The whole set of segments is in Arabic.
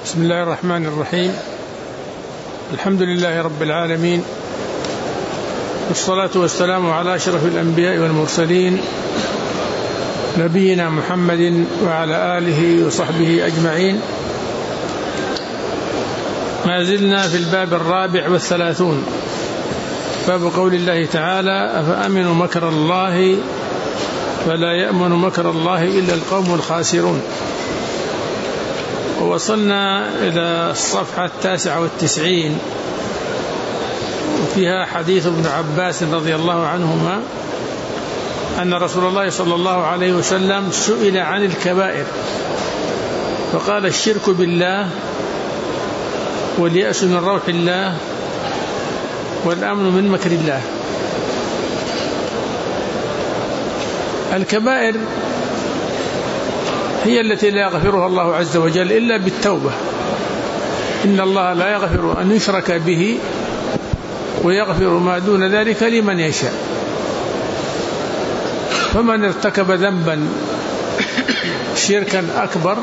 بسم الله الرحمن الرحيم. الحمد لله رب العالمين، والصلاة والسلام على أشرف الأنبياء والمرسلين نبينا محمد وعلى آله وصحبه أجمعين. ما زلنا في الباب 34، باب قول الله تعالى: أفأمنوا مكر الله فلا يأمن مكر الله إلا القوم الخاسرون. ووصلنا إلى الصفحة 99، وفيها حديث ابن عباس رضي الله عنهما أن رسول الله صلى الله عليه وسلم سئل عن الكبائر فقال: الشرك بالله، واليأس من روح الله، والأمن من مكر الله. الكبائر هي التي لا يغفرها الله عز وجل إلا بالتوبة. إن الله لا يغفر أن يشرك به ويغفر ما دون ذلك لمن يشاء. فمن ارتكب ذنبا شركا أكبر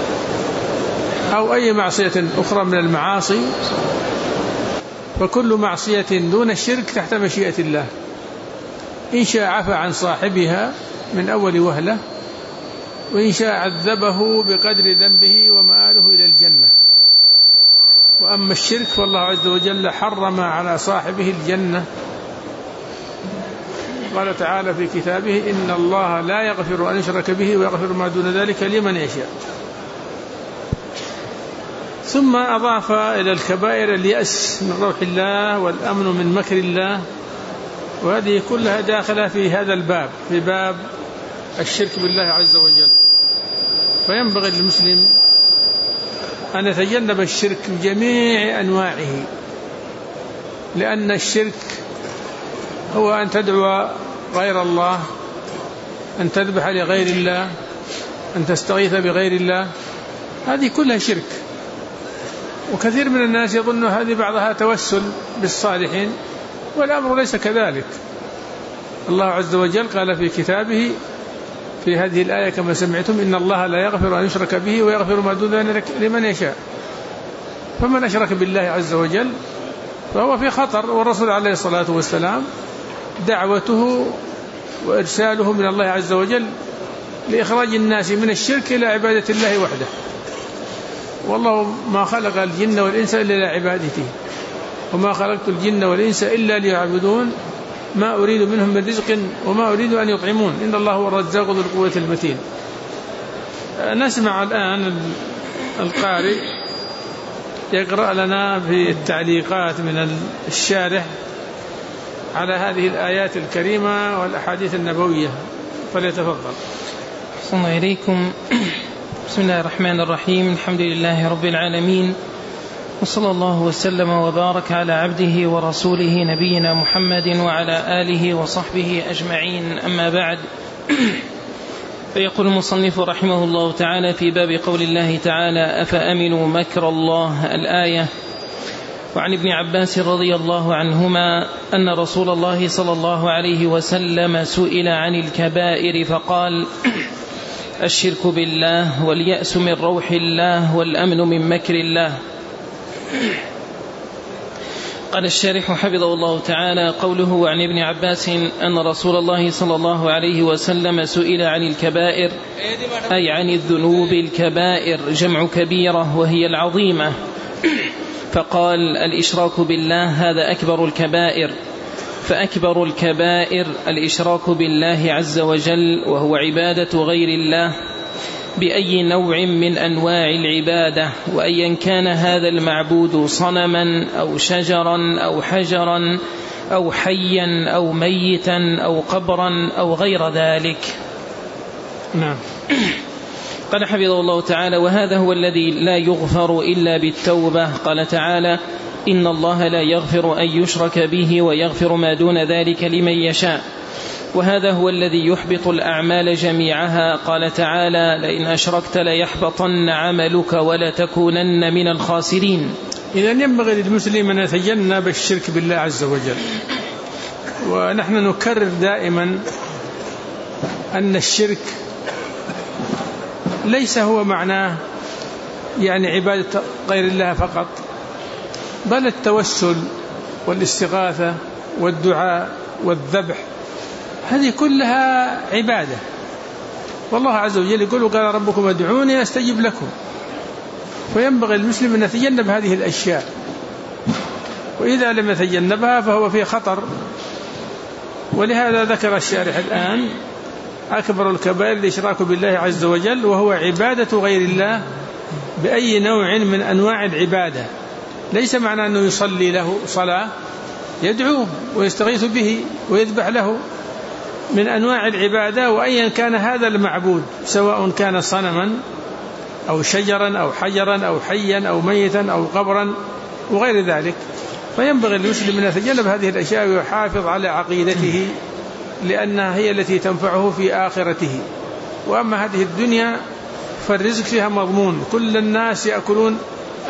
أو أي معصية أخرى من المعاصي، فكل معصية دون الشرك تحت مشيئة الله. إن شاء عفى عن صاحبها من أول وهلة، وإن شاء عذبه بقدر ذنبه ومآله إلى الجنة. وأما الشرك فالله عز وجل حرم على صاحبه الجنة. قال تعالى في كتابه: إن الله لا يغفر أن يشرك به ويغفر ما دون ذلك لمن يشاء. ثم أضاف إلى الكبائر اليأس من روح الله والأمن من مكر الله، وهذه كلها داخلة في هذا الباب، في باب الشرك بالله عز وجل. فينبغي للمسلم أن يتجنب الشرك بجميع أنواعه، لأن الشرك هو أن تدعو غير الله، أن تذبح لغير الله، أن تستغيث بغير الله، هذه كلها شرك. وكثير من الناس يظن هذه بعضها توسل بالصالحين، والأمر ليس كذلك. الله عز وجل قال في كتابه في هذه الآية كما سمعتم: إن الله لا يغفر أن يشرك به ويغفر ما دون ذلك لمن يشاء. فمن أشرك بالله عز وجل فهو في خطر. والرسول عليه الصلاة والسلام دعوته وإرساله من الله عز وجل لإخراج الناس من الشرك إلى عبادة الله وحده. والله ما خلق الجن والإنس إلا لعبادته، وما خلقت الجن والإنس إلا ليعبدون، ما أريد منهم من رزق وما أريد أن يطعمون، إن الله هو الرزاق ذو القوة المتين. نسمع الآن القارئ يقرأ لنا في التعليقات من الشارح على هذه الآيات الكريمة والأحاديث النبوية، فليتفضل. السلام عليكم. بسم الله الرحمن الرحيم. الحمد لله رب العالمين، وصلى الله وسلم وبارك على عبده ورسوله نبينا محمد وعلى آله وصحبه أجمعين. أما بعد، فيقول المصنف رحمه الله تعالى في باب قول الله تعالى: أفأمنوا مكر الله، الآية. وعن ابن عباس رضي الله عنهما أن رسول الله صلى الله عليه وسلم سئل عن الكبائر فقال: الشرك بالله، واليأس من روح الله، والأمن من مكر الله. قال الشارح حفظه الله تعالى: قوله عن ابن عباس أن رسول الله صلى الله عليه وسلم سئل عن الكبائر، أي عن الذنوب الكبائر، جمع كبيرة وهي العظيمة. فقال: الإشراك بالله هذا أكبر الكبائر. فأكبر الكبائر الإشراك بالله عز وجل، وهو عبادة غير الله بأي نوع من أنواع العبادة، وأيا كان هذا المعبود صنما أو شجرا أو حجرا أو حيا أو ميتا أو قبرا أو غير ذلك. نعم. قال حفظه الله تعالى: وهذا هو الذي لا يغفر إلا بالتوبة. قال تعالى: إن الله لا يغفر أن يشرك به ويغفر ما دون ذلك لمن يشاء. وهذا هو الذي يحبط الأعمال جميعها. قال تعالى: لئن أشركت ليحبطن عملك ولتكونن من الخاسرين. إذن ينبغي للمسلم أن يتجنب الشرك بالله عز وجل. ونحن نكرر دائما أن الشرك ليس هو معناه يعني عبادة غير الله فقط، بل التوسل والاستغاثة والدعاء والذبح هذه كلها عبادة. والله عز وجل يقول وقال ربكم ادعوني أستجب لكم، فينبغي المسلم أن يتجنب هذه الأشياء، وإذا لم يتجنبها فهو في خطر. ولهذا ذكر الشارح الآن أكبر الكبائر الإشراك بالله عز وجل، وهو عبادة غير الله بأي نوع من أنواع العبادة. ليس معنى أنه يصلي له صلاة، يدعوه ويستغيث به ويذبح له من أنواع العبادة، وأيا كان هذا المعبود، سواء كان صنما أو شجرا أو حجرا أو حيا أو ميتا أو قبرا وغير ذلك. فينبغي للمسلم أن يتجنب هذه الأشياء ويحافظ على عقيدته، لأنها هي التي تنفعه في آخرته. وأما هذه الدنيا فالرزق فيها مضمون، كل الناس يأكلون،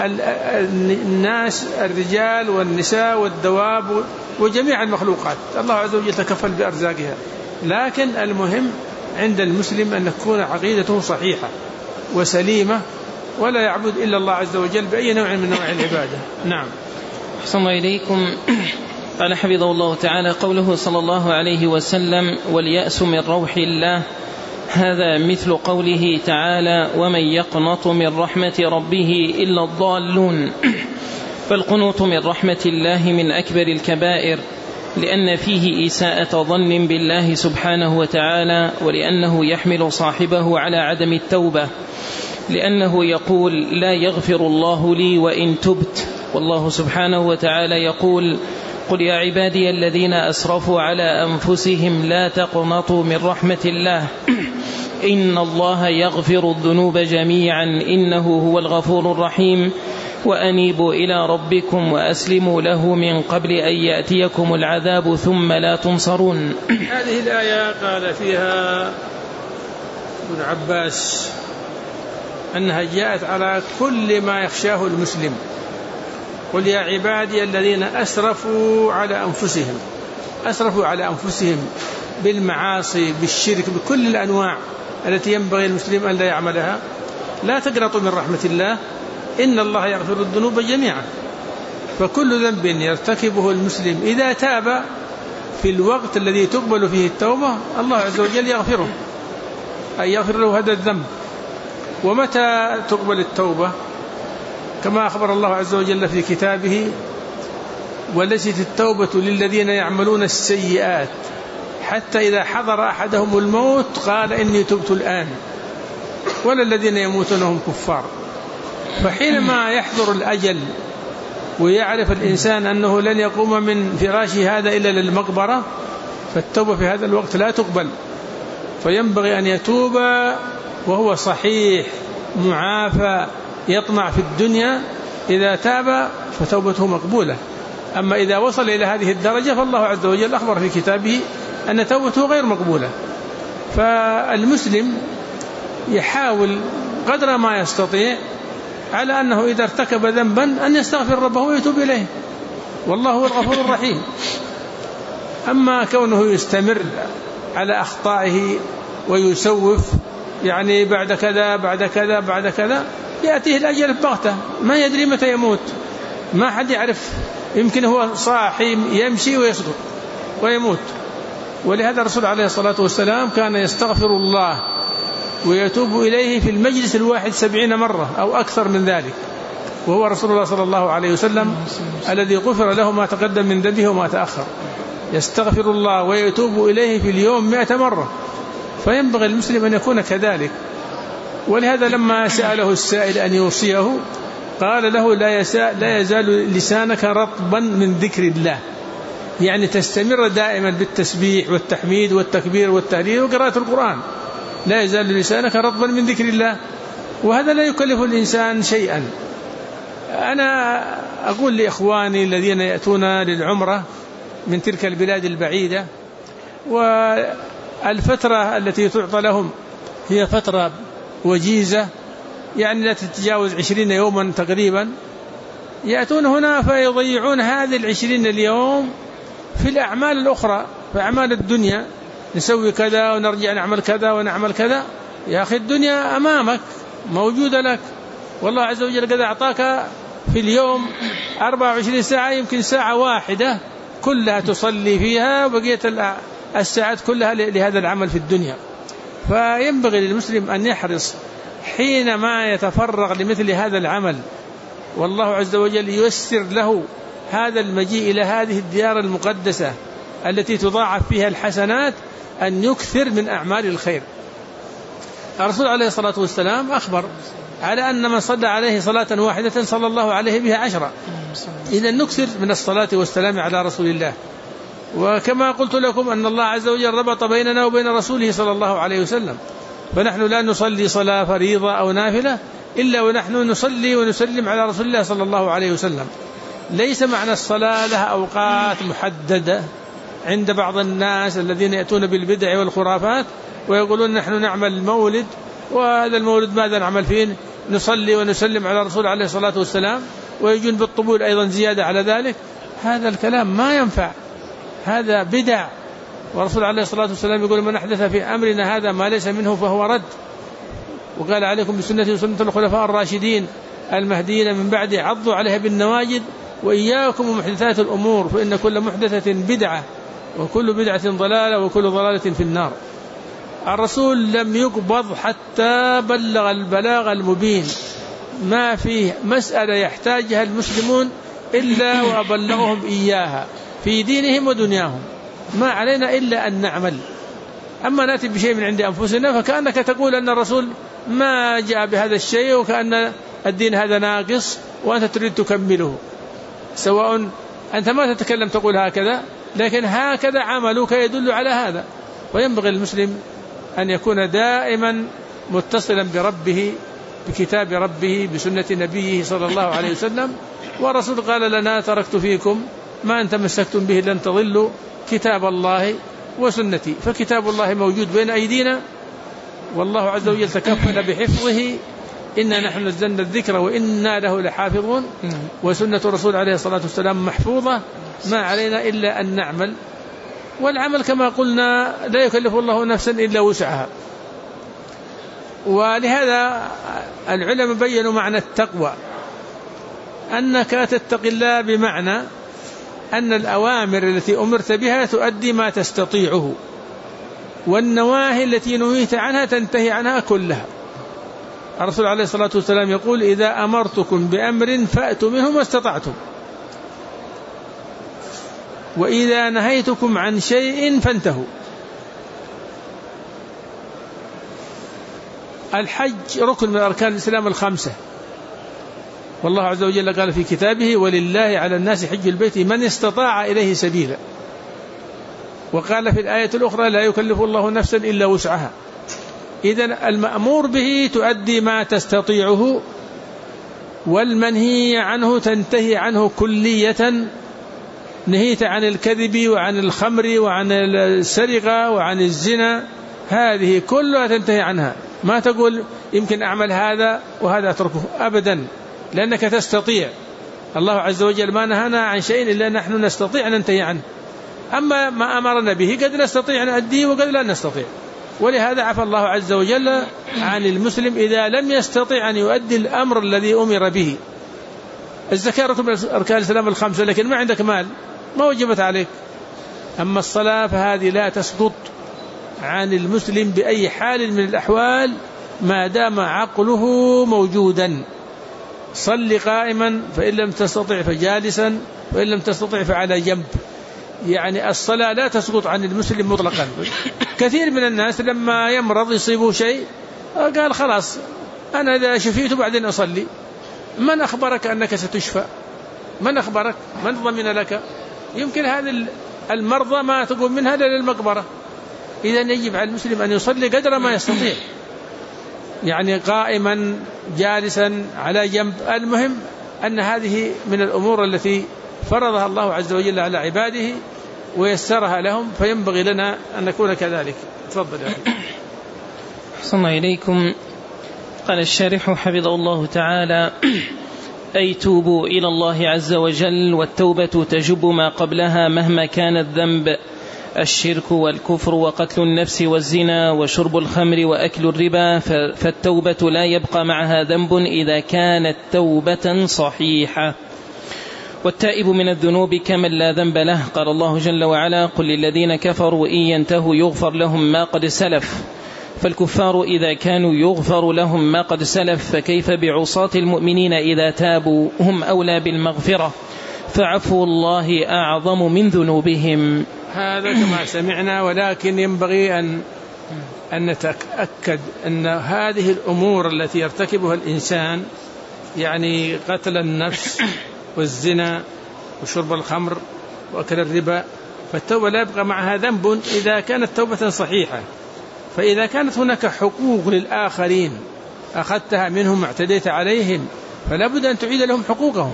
الناس الرجال والنساء والدواب وجميع المخلوقات الله عز وجل تكفل بأرزاقها. لكن المهم عند المسلم أن تكون عقيدته صحيحة وسليمة، ولا يعبد إلا الله عز وجل بأي نوع من نوع العبادة. نعم. أحسن إليكم. قال حفظه الله تعالى قوله صلى الله عليه وسلم واليأس من روح الله، هذا مثل قوله تعالى ومن يقنط من رحمة ربه إلا الضالون. فالقنوط من رحمة الله من أكبر الكبائر، لأن فيه إساءة ظن بالله سبحانه وتعالى، ولأنه يحمل صاحبه على عدم التوبة، لأنه يقول لا يغفر الله لي وإن تبت، والله سبحانه وتعالى يقول قل يا عبادي الذين أسرفوا على أنفسهم لا تقنطوا من رحمة الله إن الله يغفر الذنوب جميعا إنه هو الغفور الرحيم وأنيبوا إلى ربكم وأسلموا له من قبل أن يأتيكم العذاب ثم لا تنصرون. هذه الآية قال فيها ابن عباس أنها جاءت على كل ما يخشاه المسلم. قل يا عبادي الذين أسرفوا على أنفسهم، أسرفوا على أنفسهم بالمعاصي بالشرك بكل الأنواع التي ينبغي المسلم أن لا يعملها، لا تقنطوا من رحمة الله إن الله يغفر الذنوب جميعا. فكل ذنب يرتكبه المسلم إذا تاب في الوقت الذي تقبل فيه التوبة الله عز وجل يغفره، أي يغفر له هذا الذنب. ومتى تقبل التوبة؟ كما أخبر الله عز وجل في كتابه وليست التوبة للذين يعملون السيئات حتى إذا حضر أحدهم الموت قال إني تبت الآن، ولا الذين يموتون هم كفار. فحينما يحضر الأجل ويعرف الإنسان أنه لن يقوم من فراشه هذا إلا للمقبرة، فالتوبة في هذا الوقت لا تقبل. فينبغي أن يتوب وهو صحيح معافى يطمع في الدنيا، إذا تاب فتوبته مقبولة. أما إذا وصل إلى هذه الدرجة فالله عز وجل أخبر في كتابه أن توبته غير مقبولة. فالمسلم يحاول قدر ما يستطيع على أنه إذا ارتكب ذنبا أن يستغفر ربه ويتوب إليه، والله هو الغفور الرحيم. أما كونه يستمر على أخطائه ويسوف يعني بعد كذا بعد كذا بعد كذا، يأتيه الأجل بغتة ما يدري متى يموت، ما حد يعرف، يمكن هو صاحي يمشي ويسقط ويموت. ولهذا الرسول عليه الصلاة والسلام كان يستغفر الله ويتوب إليه في المجلس الواحد 70 مرة أو أكثر من ذلك، وهو رسول الله صلى الله عليه وسلم الذي غفر له ما تقدم من ذنبه وما تأخر، يستغفر الله ويتوب إليه في اليوم 100 مرة. فينبغي المسلم أن يكون كذلك. ولهذا لما سأله السائل أن يوصيه قال له لا يزال لسانك رطبا من ذكر الله، يعني تستمر دائما بالتسبيح والتحميد والتكبير والتهليل وقراءة القرآن، لا يزال لسانك رطبا من ذكر الله، وهذا لا يكلف الإنسان شيئا. أنا أقول لإخواني الذين يأتون للعمرة من تلك البلاد البعيدة، والفترة التي تعطى لهم هي فترة وجيزة، يعني لا تتجاوز 20 يوما تقريبا، يأتون هنا فيضيعون هذه 20 اليوم في الأعمال الأخرى، في أعمال الدنيا، نسوي كذا ونرجع نعمل كذا ونعمل كذا. يا أخي الدنيا أمامك موجودة لك، والله عز وجل قد أعطاك في اليوم 24 ساعة، يمكن ساعة واحدة كلها تصلي فيها وبقية الساعات كلها لهذا العمل في الدنيا. فينبغي للمسلم أن يحرص حينما يتفرغ لمثل هذا العمل، والله عز وجل ييسر له هذا المجيء إلى هذه الديار المقدسة التي تضاعف فيها الحسنات، أن يكثر من أعمال الخير. الرسول عليه الصلاة والسلام أخبر على أن من صلى عليه صلاة واحدة صلى الله عليه بها 10. إذا نكثر من الصلاة والسلام على رسول الله. وكما قلت لكم أن الله عز وجل ربط بيننا وبين رسوله صلى الله عليه وسلم، فنحن لا نصلي صلاة فريضة أو نافلة إلا ونحن نصلي ونسلم على رسول الله صلى الله عليه وسلم. ليس معنى الصلاة لها أوقات محددة عند بعض الناس الذين يأتون بالبدع والخرافات ويقولون نحن نعمل مولد، وهذا المولد ماذا نعمل فيه؟ نصلي ونسلم على الرسول عليه الصلاة والسلام، ويجون بالطبول أيضا زيادة على ذلك. هذا الكلام ما ينفع، هذا بدع. والرسول عليه الصلاة والسلام يقول من أحدث في أمرنا هذا ما ليس منه فهو رد. وقال عليكم بسنتي وسنة الخلفاء الراشدين المهديين من بعد عضوا عليها بالنواجذ وإياكم ومحدثات الأمور فإن كل محدثة بدعة وكل بدعة ضلالة وكل ضلالة في النار. الرسول لم يقبض حتى بلغ البلاغ المبين، ما فيه مسألة يحتاجها المسلمون إلا وأبلغهم إياها في دينهم ودنياهم، ما علينا إلا أن نعمل. أما نأتي بشيء من عند أنفسنا فكأنك تقول أن الرسول ما جاء بهذا الشيء وكأن الدين هذا ناقص وأنت تريد تكمله، سواء أنت ما تتكلم تقول هكذا، لكن هكذا عملك يدل على هذا. وينبغي المسلم أن يكون دائما متصلا بربه، بكتاب ربه، بسنة نبيه صلى الله عليه وسلم. والرسول قال لنا تركت فيكم ما أن تمسكتم به لن تضلوا كتاب الله وسنتي. فكتاب الله موجود بين أيدينا والله عز وجل تكفل بحفظه، إنا نحن نزلنا الذكر وإنا له لحافظون. وسنة الرسول عليه الصلاة والسلام محفوظة، ما علينا إلا أن نعمل. والعمل كما قلنا لا يكلف الله نفسا إلا وسعها. ولهذا العلماء بيّنوا معنى التقوى، أنك تتقي الله بمعنى أن الأوامر التي أمرت بها تؤدي ما تستطيعه، والنواهي التي نهيت عنها تنتهي عنها كلها. الرسول عليه الصلاة والسلام يقول إذا أمرتكم بأمر فأتوا منه ما استطعتم، وإذا نهيتكم عن شيء فانتهوا. الحج ركن من أركان الإسلام الخمسة، والله عز وجل قال في كتابه ولله على الناس حج البيت من استطاع إليه سبيلا. وقال في الآية الأخرى لا يكلف الله نفسا إلا وسعها. إذن المأمور به تؤدي ما تستطيعه، والمنهي عنه تنتهي عنه كلية. نهيت عن الكذب وعن الخمر وعن السرقة وعن الزنا، هذه كلها تنتهي عنها. ما تقول يمكن أعمل هذا وهذا أتركه، أبدا، لأنك تستطيع. الله عز وجل ما نهانا عن شيء إلا نحن نستطيع أن ننتهي عنه. أما ما أمرنا به قد نستطيع أن نؤديه وقد لا نستطيع. ولهذا عفى الله عز وجل عن المسلم إذا لم يستطيع أن يؤدي الأمر الذي أمر به. الزكاة ركن من أركان الإسلام الخمسة، لكن ما عندك مال ما وجبت عليك. أما الصلاة فهذه لا تسقط عن المسلم بأي حال من الأحوال ما دام عقله موجودا. صل قائما فإن لم تستطع فجالسا وإن لم تستطع فعلى جنب. يعني الصلاة لا تسقط عن المسلم مطلقا. كثير من الناس لما يمرض يصيبه شيء قال خلاص أنا إذا شفيت بعدين أصلي. من أخبرك أنك ستشفى؟ من أخبرك؟ من ضمن لك؟ يمكن هذه المرضى ما تقوم منها للمقبرة. إذن يجب على المسلم أن يصلي قدر ما يستطيع، يعني قائما جالسا على جنب. المهم أن هذه من الأمور التي فرضها الله عز وجل على عباده ويسرها لهم، فينبغي لنا أن نكون كذلك. تفضل يا أخي. أحسن إليكم. قال الشارح حفظه الله تعالى أي توبوا إلى الله عز وجل، والتوبة تجب ما قبلها مهما كان الذنب، الشرك والكفر وقتل النفس والزنا وشرب الخمر وأكل الربا، فالتوبة لا يبقى معها ذنب إذا كانت توبة صحيحة. والتائب من الذنوب كمن لا ذنب له. قال الله جل وعلا: قل للذين كفروا إن ينتهوا يغفر لهم ما قد سلف. فالكفار إذا كانوا يغفر لهم ما قد سلف، فكيف بعصاة المؤمنين إذا تابوا؟ هم أولى بالمغفرة، فعفو الله أعظم من ذنوبهم. هذا كما سمعنا، ولكن ينبغي أن نتأكد أن هذه الأمور التي يرتكبها الإنسان، يعني قتل النفس والزنا وشرب الخمر وأكل الربا، فالتوبة لا يبقى معها ذنب إذا كانت توبة صحيحة. فإذا كانت هناك حقوق للآخرين أخذتها منهم واعتديت عليهم، فلا بد أن تعيد لهم حقوقهم.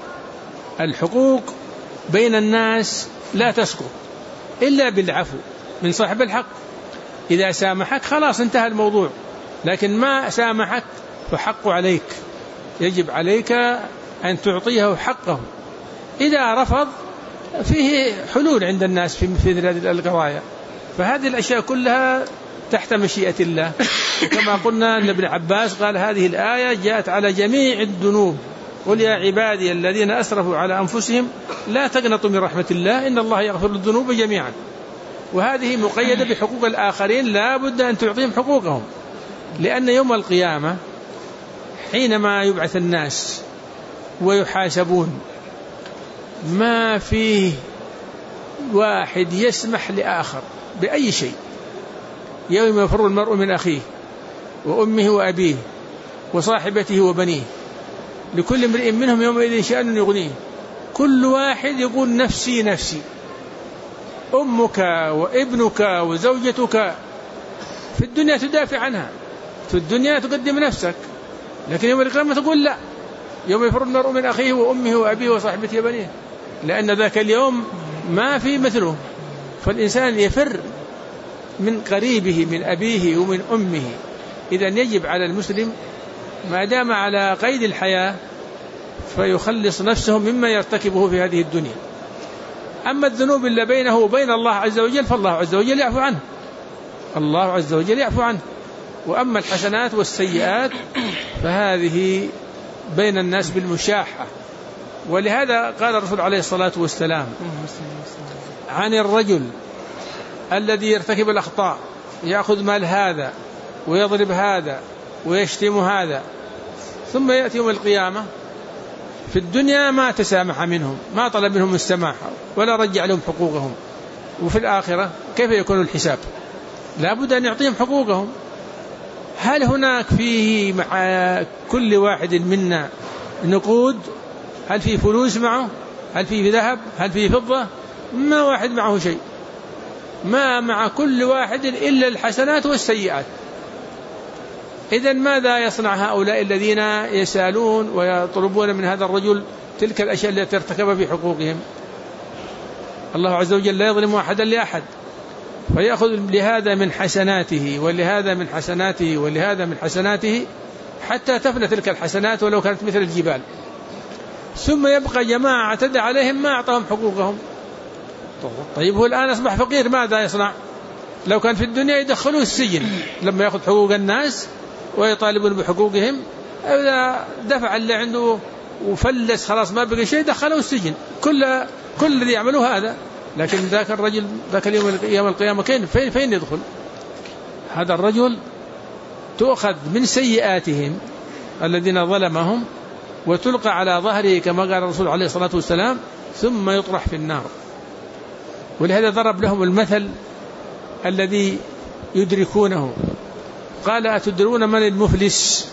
الحقوق بين الناس لا تسقط إلا بالعفو من صاحب الحق. إذا سامحك خلاص انتهى الموضوع، لكن ما سامحك فحق عليك، يجب عليك أن تعطيه حقه. إذا رفض فيه حلول عند الناس في هذه القضايا. فهذه الأشياء كلها تحت مشيئة الله. وكما قلنا أن ابن عباس قال هذه الآية جاءت على جميع الذنوب: قل يا عبادي الذين أسرفوا على أنفسهم لا تقنطوا من رحمة الله إن الله يغفر الذنوب جميعا. وهذه مقيدة بحقوق الآخرين، لا بد أن تعطيهم حقوقهم، لأن يوم القيامة حينما يبعث الناس ويحاسبون ما فيه واحد يسمح لآخر بأي شيء. يوم يفر المرء من أخيه وأمه وأبيه وصاحبته وبنيه لكل امرئ منهم يومئذ شأن يغنيه. كل واحد يقول نفسي نفسي. أمك وابنك وزوجتك في الدنيا تدافع عنها، في الدنيا تقدم نفسك، لكن يوم القيامة تقول لا. يوم يفر المرء من أخيه وأمه وأبيه وصاحبته وبنيه، لأن ذاك اليوم ما في مثله. فالإنسان يفر من قريبه من أبيه ومن أمه. إذن يجب على المسلم ما دام على قيد الحياة فيخلص نفسه مما يرتكبه في هذه الدنيا. أما الذنوب اللي بينه وبين الله عز وجل فالله عز وجل يعفو عنه، الله عز وجل يعفو عنه. وأما الحسنات والسيئات فهذه بين الناس بالمشاحة. ولهذا قال الرسول عليه الصلاة والسلام عن الرجل الذي يرتكب الأخطاء، يأخذ مال هذا ويضرب هذا ويشتم هذا، ثم يأتي يوم القيامة في الدنيا ما تسامح منهم، ما طلب منهم السماحة ولا رجع لهم حقوقهم، وفي الآخرة كيف يكون الحساب؟ لا بد أن يعطيهم حقوقهم. هل هناك فيه مع كل واحد منا نقود؟ هل فيه فلوس معه؟ هل فيه ذهب؟ هل فيه فضة؟ ما واحد معه شيء، ما مع كل واحد إلا الحسنات والسيئات. إذن ماذا يصنع هؤلاء الذين يسألون ويطلبون من هذا الرجل تلك الأشياء التي ارتكب في حقوقهم؟ الله عز وجل لا يظلم أحدا لأحد، فيأخذ لهذا من حسناته ولهذا من حسناته ولهذا من حسناته حتى تفنى تلك الحسنات ولو كانت مثل الجبال. ثم يبقى جماعة اعتدى عليهم ما أعطاهم حقوقهم. طيب هو الآن أصبح فقير، ماذا يصنع؟ لو كان في الدنيا يدخلوه السجن لما يأخذ حقوق الناس ويطالبون بحقوقهم. إذا دفع اللي عنده وفلس خلاص ما بقى شيء دخلوه السجن. كل الذي يعملوا هذا. لكن ذاك الرجل ذاك اليوم يوم القيامة فين يدخل؟ هذا الرجل تؤخذ من سيئاتهم الذين ظلمهم وتلقى على ظهره كما قال الرسول عليه الصلاة والسلام، ثم يطرح في النار. ولهذا ضرب لهم المثل الذي يدركونه، قال أتدرون من المفلس؟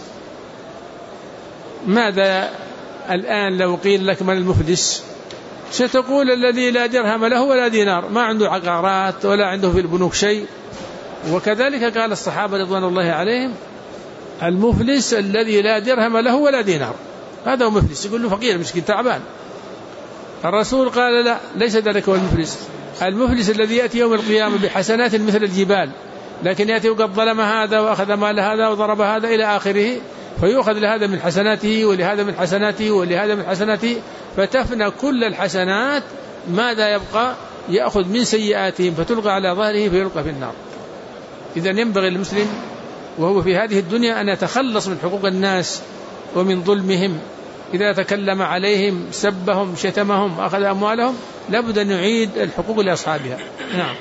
ماذا الآن لو قيل لك من المفلس ستقول الذي لا درهم له ولا دينار، ما عنده عقارات ولا عنده في البنوك شيء. وكذلك قال الصحابة رضوان الله عليهم المفلس الذي لا درهم له ولا دينار، هذا هو مفلس. يقول له فقير مسكين تعبان. الرسول قال لا، ليس ذلك هو المفلس. المفلس الذي يأتي يوم القيامة بحسنات مثل الجبال، لكن يأتي وقد ظلم هذا وأخذ مال هذا وضرب هذا إلى آخره، فيؤخذ لهذا من حسناته ولهذا من حسناته ولهذا من حسناته، فتفنى كل الحسنات. ماذا يبقى؟ يأخذ من سيئاتهم فتلقى على ظهره فيلقى في النار. إذا ينبغي المسلم وهو في هذه الدنيا أن يتخلص من حقوق الناس ومن ظلمهم. إذا تكلم عليهم سبهم شتمهم أخذ أموالهم لابد أن يعيد الحقوق لأصحابها. نعم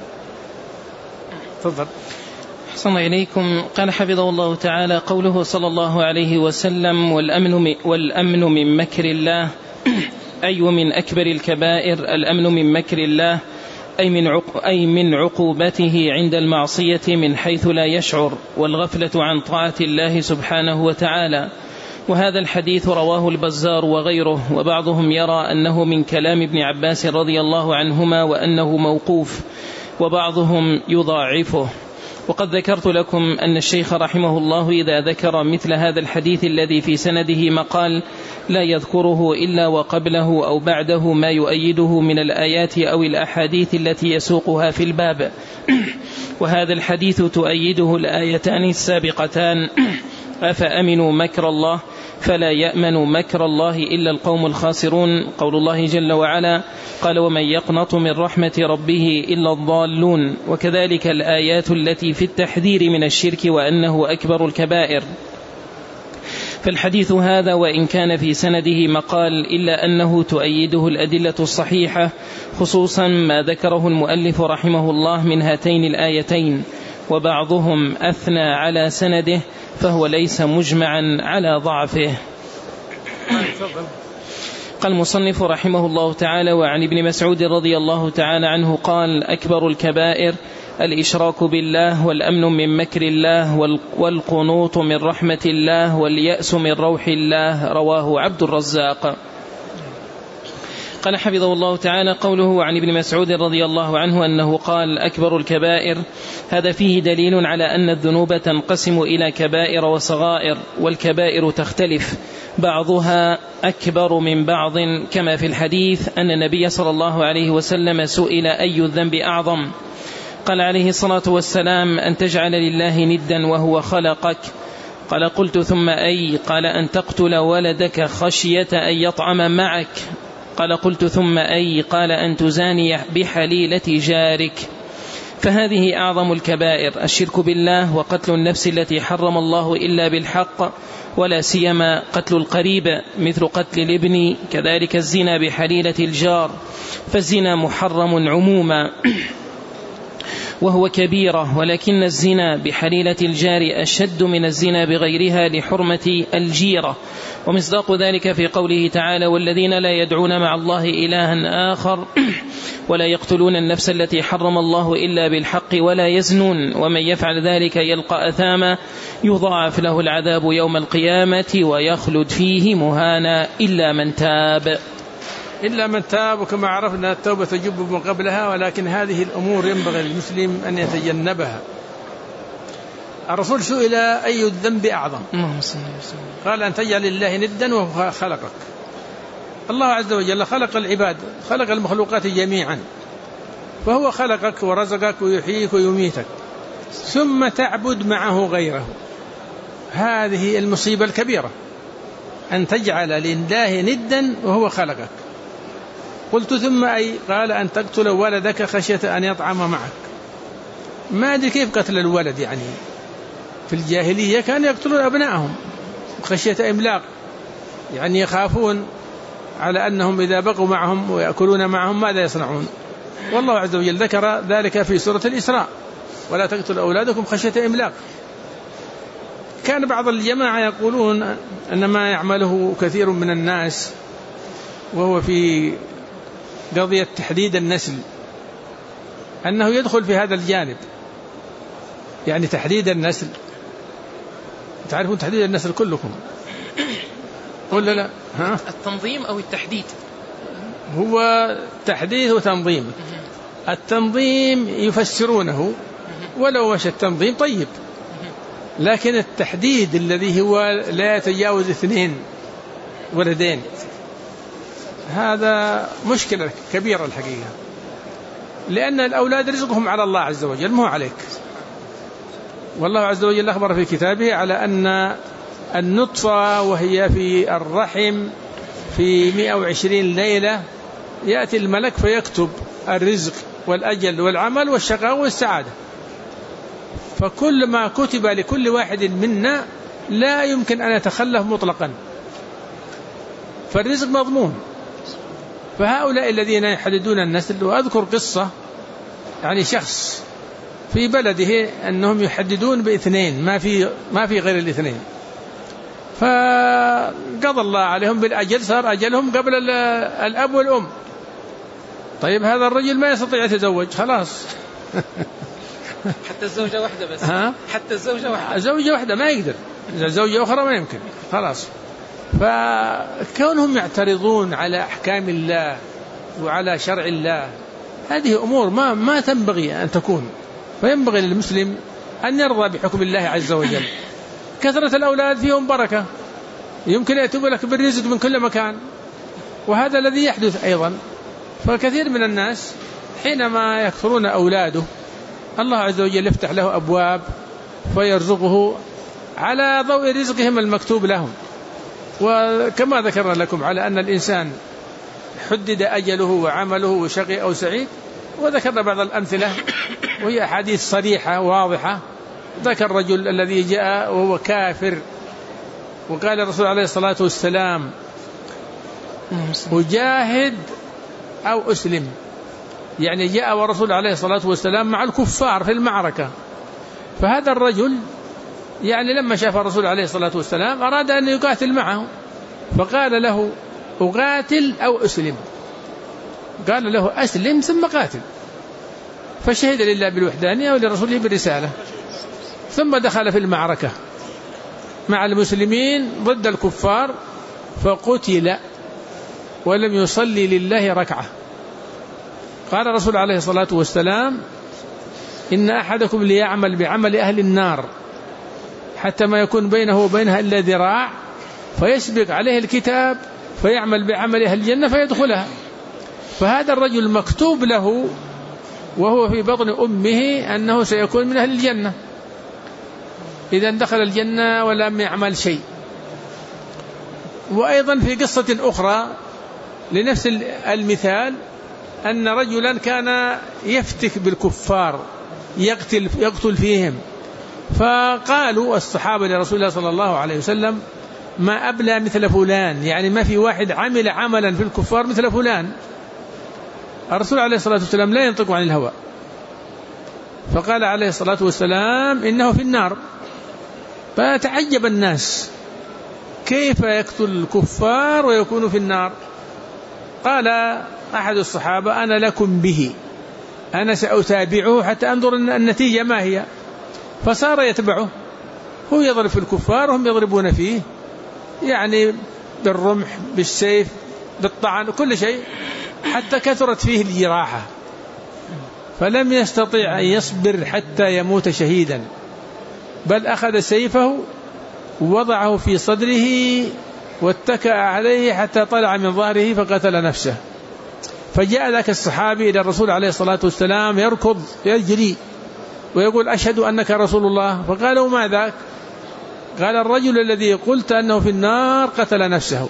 تفضل. أحسن إليكم. قال حفظه الله تعالى قوله صلى الله عليه وسلم والأمن من مكر الله أي من أكبر الكبائر الأمن من مكر الله أي من عقوبته عند المعصية من حيث لا يشعر والغفلة عن طاعة الله سبحانه وتعالى. وهذا الحديث رواه البزار وغيره، وبعضهم يرى أنه من كلام ابن عباس رضي الله عنهما وأنه موقوف، وبعضهم يضاعفه. وقد ذكرت لكم أن الشيخ رحمه الله إذا ذكر مثل هذا الحديث الذي في سنده مقال لا يذكره إلا وقبله أو بعده ما يؤيده من الآيات أو الأحاديث التي يسوقها في الباب. وهذا الحديث تؤيده الآيتان السابقتان أفأمنوا مكر الله فلا يأمن مكر الله إلا القوم الخاسرون، قول الله جل وعلا قال ومن يقنط من رحمة ربه إلا الضالون. وكذلك الآيات التي في التحذير من الشرك وأنه أكبر الكبائر. فالحديث هذا وإن كان في سنده مقال إلا أنه تؤيده الأدلة الصحيحة، خصوصا ما ذكره المؤلف رحمه الله من هاتين الآيتين، وبعضهم أثنى على سنده فهو ليس مجمعا على ضعفه. قال المصنف رحمه الله تعالى وعن ابن مسعود رضي الله تعالى عنه قال أكبر الكبائر الإشراك بالله والأمن من مكر الله والقنوط من رحمة الله واليأس من روح الله، رواه عبد الرزاق. قال حفظه الله تعالى قوله عن ابن مسعود رضي الله عنه أنه قال أكبر الكبائر، هذا فيه دليل على أن الذنوب تنقسم إلى كبائر وصغائر، والكبائر تختلف بعضها أكبر من بعض، كما في الحديث أن النبي صلى الله عليه وسلم سئل أي الذنب أعظم، قال عليه الصلاة والسلام أن تجعل لله ندا وهو خلقك، قال قلت ثم أي؟ قال أن تقتل ولدك خشية أن يطعم معك، قال قلت ثم أي؟ قال أن تزاني بحليلة جارك. فهذه أعظم الكبائر الشرك بالله وقتل النفس التي حرم الله إلا بالحق، ولا سيما قتل القريب مثل قتل الابن، كذلك الزنا بحليلة الجار، فالزنا محرم عموما وهو كبيرة، ولكن الزنا بحليلة الجار أشد من الزنا بغيرها لحرمة الجيرة. ومصداق ذلك في قوله تعالى والذين لا يدعون مع الله إلها آخر ولا يقتلون النفس التي حرم الله إلا بالحق ولا يزنون ومن يفعل ذلك يلقى أثاما يضاعف له العذاب يوم القيامة ويخلد فيه مهانا إلا من تاب. وكما عرفنا التوبة تجب من قبلها، ولكن هذه الأمور ينبغي للمسلم أن يتجنبها. الرسول سئل أي الذنب أعظم؟ قال أن تجعل لله ندا وهو خلقك. الله عز وجل خلق العباد، خلق المخلوقات جميعا، فهو خلقك ورزقك ويحييك ويميتك، ثم تعبد معه غيره. هذه المصيبة الكبيرة، أن تجعل لله ندا وهو خلقك. قلت ثم أي؟ قال أن تقتل ولدك خشية أن يطعم معك. ما أدري كيف قتل الولد، يعني في الجاهلية كانوا يقتلون أبنائهم خشية إملاق، يعني يخافون على أنهم إذا بقوا معهم ويأكلون معهم ماذا يصنعون. والله عز وجل ذكر ذلك في سورة الإسراء ولا تقتلوا أولادكم خشية إملاق. كان بعض الجماعة يقولون أن ما يعمله كثير من الناس وهو في قضية تحديد النسل أنه يدخل في هذا الجانب، يعني تحديد النسل. تعرفون تحديد النسل كلكم ولا لا؟ ها؟ التنظيم أو التحديد؟ هو تحديد وتنظيم. التنظيم يفسرونه ولو مش التنظيم طيب، لكن التحديد الذي هو لا يتجاوز 2 ولدين هذا مشكلة كبيرة الحقيقة، لأن الأولاد رزقهم على الله عز وجل مو عليك. والله عز وجل أخبر في كتابه على أن النطفة وهي في الرحم في 120 ليلة يأتي الملك فيكتب الرزق والأجل والعمل والشقاء والسعادة. فكل ما كتب لكل واحد منا لا يمكن أن يتخلف مطلقا، فالرزق مضمون. فهؤلاء الذين يحددون النسل، وأذكر قصة يعني شخص في بلده أنهم يحددون باثنين، ما في غير الاثنين، فقضى الله عليهم بالأجل، صار أجلهم قبل الأب والأم. طيب هذا الرجل ما يستطيع يتزوج، خلاص حتى الزوجة واحدة بس، حتى زوجة واحدة ما يقدر، زوجة أخرى ما يمكن، خلاص. فكونهم يعترضون على أحكام الله وعلى شرع الله، هذه أمور ما تنبغي أن تكون. فينبغي للمسلم أن يرضى بحكم الله عز وجل. كثرة الأولاد فيهم بركة، يمكن يأتوا لك بالرزق من كل مكان، وهذا الذي يحدث أيضا. فكثير من الناس حينما يكثرون أولاده الله عز وجل يفتح له أبواب فيرزقه على ضوء رزقهم المكتوب لهم. وكما ذكرنا لكم على أن الإنسان حدد أجله وعمله وشقي أو سعيد، وذكرنا بعض الأمثلة وهي أحاديث صريحة واضحة. ذكر الرجل الذي جاء وهو كافر وقال الرسول عليه الصلاة والسلام أجاهد أو أسلم، يعني جاء والرسول عليه الصلاة والسلام مع الكفار في المعركة. فهذا الرجل يعني لما شاف الرسول عليه الصلاة والسلام أراد أن يقاتل معه، فقال له أقاتل أو أسلم؟ قال له أسلم ثم قاتل. فشهد لله بالوحدانية ولرسوله بالرسالة، ثم دخل في المعركة مع المسلمين ضد الكفار فقتل ولم يصلي لله ركعة. قال الرسول عليه الصلاة والسلام إن أحدكم ليعمل بعمل أهل النار حتى ما يكون بينه وبينها إلا ذراع، فيسبق عليه الكتاب فيعمل بعمل أهل الجنة فيدخلها. فهذا الرجل مكتوب له وهو في بطن أمه أنه سيكون من أهل الجنة، إذا دخل الجنة ولم يعمل شيء. وأيضا في قصة أخرى لنفس المثال أن رجلا كان يفتك بالكفار يقتل فيهم، فقالوا الصحابة لرسول الله صلى الله عليه وسلم ما أبلى مثل فلان، يعني ما في واحد عمل عملا في الكفار مثل فلان. الرسول عليه الصلاة والسلام لا ينطق عن الهوى، فقال عليه الصلاة والسلام إنه في النار. فتعجب الناس كيف يقتل الكفار ويكون في النار. قال أحد الصحابة أنا لكم به، أنا سأتابعه حتى أنظر النتيجة ما هي. فصار يتبعه، هو يضرب في الكفار وهم يضربون فيه، يعني بالرمح بالسيف بالطعن كل شيء، حتى كثرت فيه الجراحة فلم يستطيع أن يصبر حتى يموت شهيدا، بل أخذ سيفه ووضعه في صدره واتكأ عليه حتى طلع من ظهره فقتل نفسه. فجاء ذاك الصحابي إلى الرسول عليه الصلاة والسلام يركض يجري ويقول أشهد أنك رسول الله. فقالوا ما ذاك؟ قال الرجل الذي قلت أنه في النار قتل نفسه.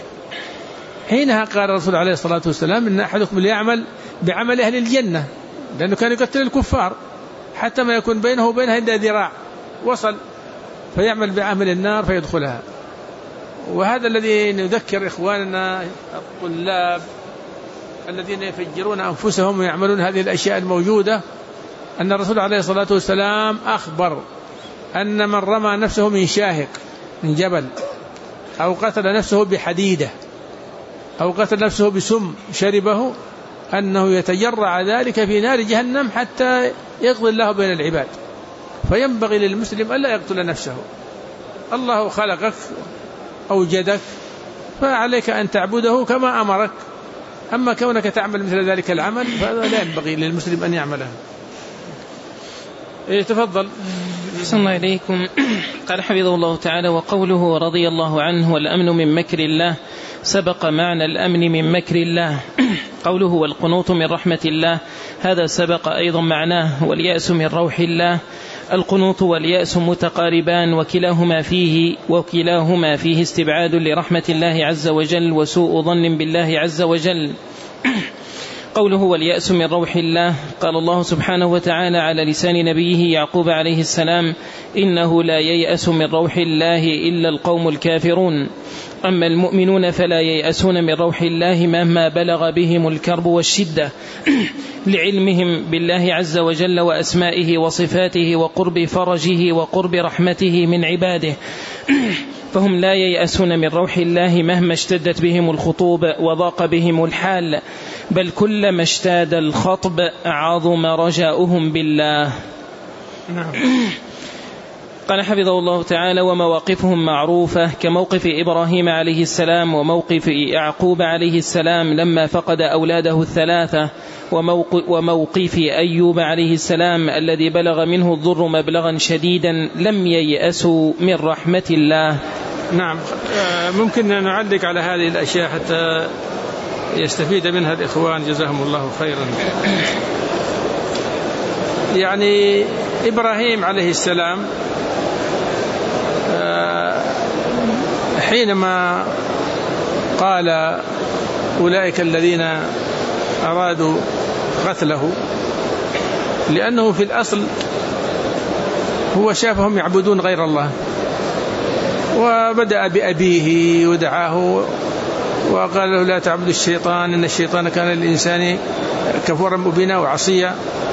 حينها قال الرسول عليه الصلاة والسلام إن أحدكم ليعمل بعمل أهل الجنة، لأنه كان يقتل الكفار حتى ما يكون بينه وبينها إلا ذراع، وصل فيعمل بعمل النار فيدخلها. وهذا الذي نذكر إخواننا الطلاب الذين يفجرون أنفسهم ويعملون هذه الأشياء الموجودة، أن الرسول عليه الصلاة والسلام أخبر أن من رمى نفسه من شاهق من جبل أو قتل نفسه بحديدة أو قتل نفسه بسم شربه أنه يتجرع ذلك في نار جهنم حتى يقضي الله بين العباد. فينبغي للمسلم ألا يقتل نفسه. الله خلقك أوجدك فعليك أن تعبده كما أمرك، أما كونك تعمل مثل ذلك العمل فهذا لا ينبغي للمسلم أن يعمله. تفضل. أحسن الله إليكم. قال حفظه الله تعالى وقوله رضي الله عنه والأمن من مكر الله سبق معنى الأمن من مكر الله. قوله والقنوط من رحمة الله هذا سبق أيضا معناه واليأس من روح الله. القنوط واليأس متقاربان وكلاهما فيه استبعاد لرحمة الله عز وجل وسوء ظن بالله عز وجل. قوله واليأس من روح الله. قال الله سبحانه وتعالى على لسان نبيه يعقوب عليه السلام: إنه لا ييأس من روح الله إلا القوم الكافرون. أما المؤمنون فلا ييأسون من روح الله مهما بلغ بهم الكرب والشدة لعلمهم بالله عز وجل وأسمائه وصفاته وقرب فرجه وقرب رحمته من عباده، فهم لا ييأسون من روح الله مهما اشتدت بهم الخطوب وضاق بهم الحال، بل كلما اشتاد الخطب عظم رجاؤهم بالله. قال حفظه الله تعالى: ومواقفهم معروفة كموقف إبراهيم عليه السلام وموقف يعقوب عليه السلام لما فقد أولاده الثلاثة، وموقف أيوب عليه السلام الذي بلغ منه الضر مبلغا شديدا لم ييأسوا من رحمة الله. نعم، ممكن أن نعلق على هذه الأشياء حتى يستفيد منها الإخوان جزاهم الله خيرا. يعني إبراهيم عليه السلام حينما قال أولئك الذين أرادوا قتله، لأنه في الأصل هو شافهم يعبدون غير الله، وبدأ بأبيه ودعاه وقال له: لا تعبد الشيطان إن الشيطان كان للإنسان كفورا مبينا وعصيا.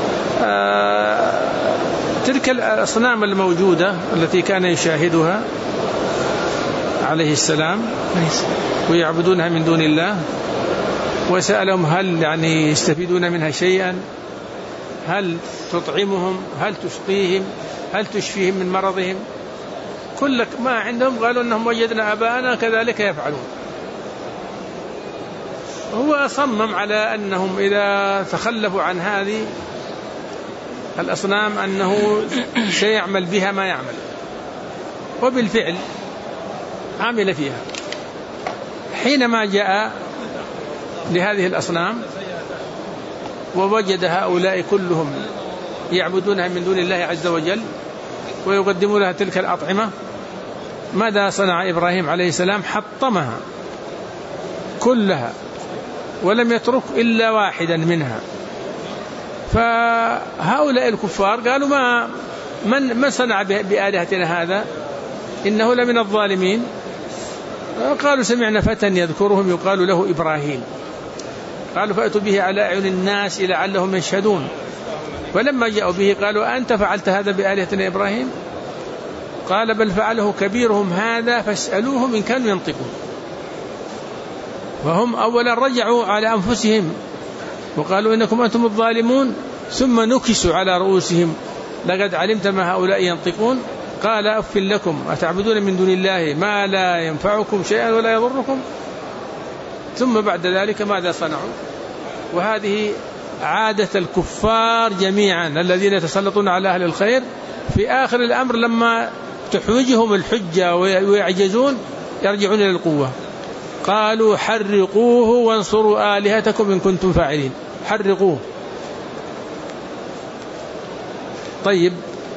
تلك الأصنام الموجودة التي كان يشاهدها عليه السلام ويعبدونها من دون الله، وسألهم: هل يعني يستفيدون منها شيئا؟ هل تطعمهم؟ هل تسقيهم؟ هل تشفيهم من مرضهم؟ كل ما عندهم قالوا أنهم وجدنا آباءنا كذلك يفعلون. هو صمم على أنهم إذا تخلفوا عن هذه الأصنام أنه سيعمل بها ما يعمل، وبالفعل عمل فيها. حينما جاء لهذه الأصنام ووجد هؤلاء كلهم يعبدونها من دون الله عز وجل ويقدمون لها تلك الأطعمة، ماذا صنع إبراهيم عليه السلام؟ حطمها كلها ولم يترك إلا واحدا منها. فهؤلاء الكفار قالوا: من صنع بآلهتنا هذا؟ إنه لمن الظالمين. قالوا: سمعنا فتى يذكرهم يقال له إبراهيم. قالوا: فأتوا به على أعين الناس لعلهم يشهدون. فلما جاءوا به قالوا: أنت فعلت هذا بآلهتنا إبراهيم؟ قال: بل فعله كبيرهم هذا فاسألوهم إن كانوا ينطقون. وهم أولا رجعوا على أنفسهم وقالوا: إنكم أنتم الظالمون، ثم نكسوا على رؤوسهم: لقد علمت ما هؤلاء ينطقون. قال: أف لكم أتعبدون من دون الله ما لا ينفعكم شيئا ولا يضركم. ثم بعد ذلك ماذا صنعوا؟ وهذه عادة الكفار جميعا الذين يتسلطون على أهل الخير، في آخر الأمر لما تحوجهم الحجة ويعجزون يرجعون إلى القوة. قالوا: حرقوه وانصروا آلهتكم إن كنتم فاعلين. حرقوه. طيب،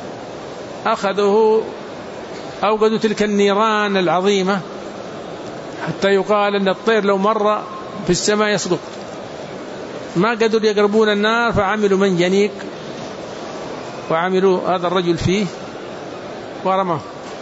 أخذوا أوقدوا تلك النيران العظيمة حتى يقال أن الطير لو مر في السماء يصدق. ما قدروا يقربون النار فعملوا منجنيق وعملوا هذا الرجل فيه ورماه.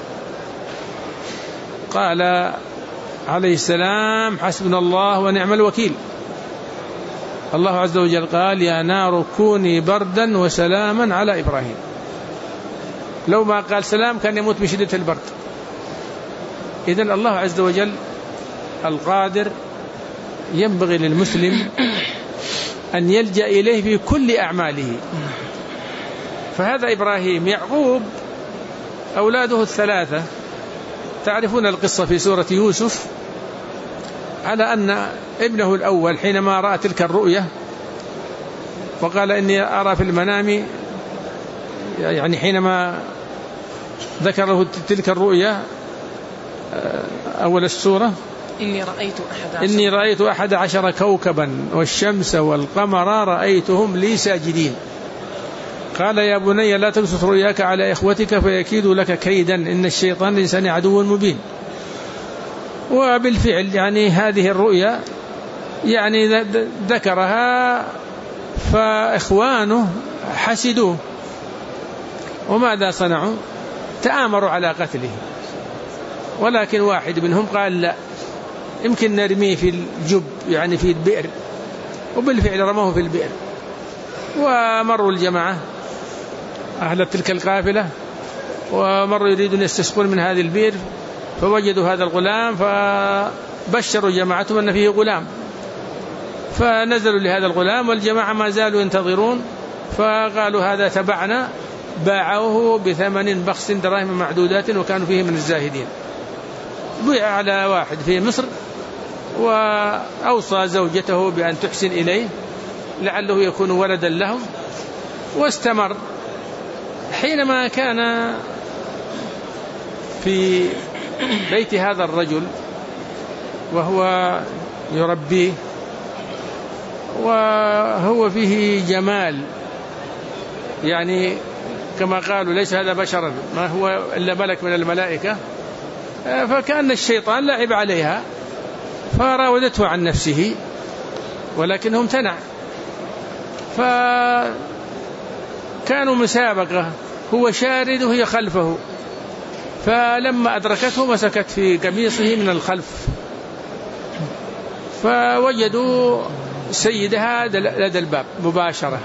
قال عليه السلام: حسبنا الله ونعم الوكيل. الله عز وجل قال: يا نار كوني بردا وسلاما على إبراهيم. لو ما قال سلام كان يموت بشدة البرد. إذن الله عز وجل القادر ينبغي للمسلم أن يلجأ إليه في كل أعماله. فهذا إبراهيم. يعقوب أولاده الثلاثة، تعرفون القصة في سورة يوسف، على أن ابنه الأول حينما رأى تلك الرؤية وقال: إني أرى في المنام، يعني حينما ذكر له تلك الرؤية أول السورة: إني رأيت 11 كوكبا والشمس والقمر رأيتهم لي ساجدين. قال: يا بني لا تبسط رؤياك على إخوتك فيكيدوا لك كيدا إن الشيطان للإنسان عدو مبين. وبالفعل يعني هذه الرؤيا يعني ذكرها، فإخوانه حسدوه، وماذا صنعوا؟ تآمروا على قتله، ولكن واحد منهم قال لا، يمكن نرميه في الجب، يعني في البئر، وبالفعل رموه في البئر. ومروا الجماعة أهل تلك القافلة، ومروا يريدون يستسقون من هذه البئر، فوجدوا هذا الغلام، فبشروا جماعتهم أن فيه غلام، فنزلوا لهذا الغلام، والجماعة ما زالوا ينتظرون، فقالوا هذا تبعنا، باعوه بثمن بخس دراهم معدودات، وكانوا فيه من الزاهدين. بيع على واحد في مصر، وأوصى زوجته بأن تحسن إليه لعله يكون ولدا لهم، واستمر. حينما كان في بيت هذا الرجل وهو يربيه، وهو فيه جمال، يعني كما قالوا ليس هذا بشرا، ما هو إلا ملك من الملائكة، فكأن الشيطان لعب عليها فراودته عن نفسه، ولكنه امتنع. فكانوا مسابقة، هو شارد وهي خلفه، فلما أدركته مسكت في قميصه من الخلف، فوجدوا سيدها لدى الباب مباشرة.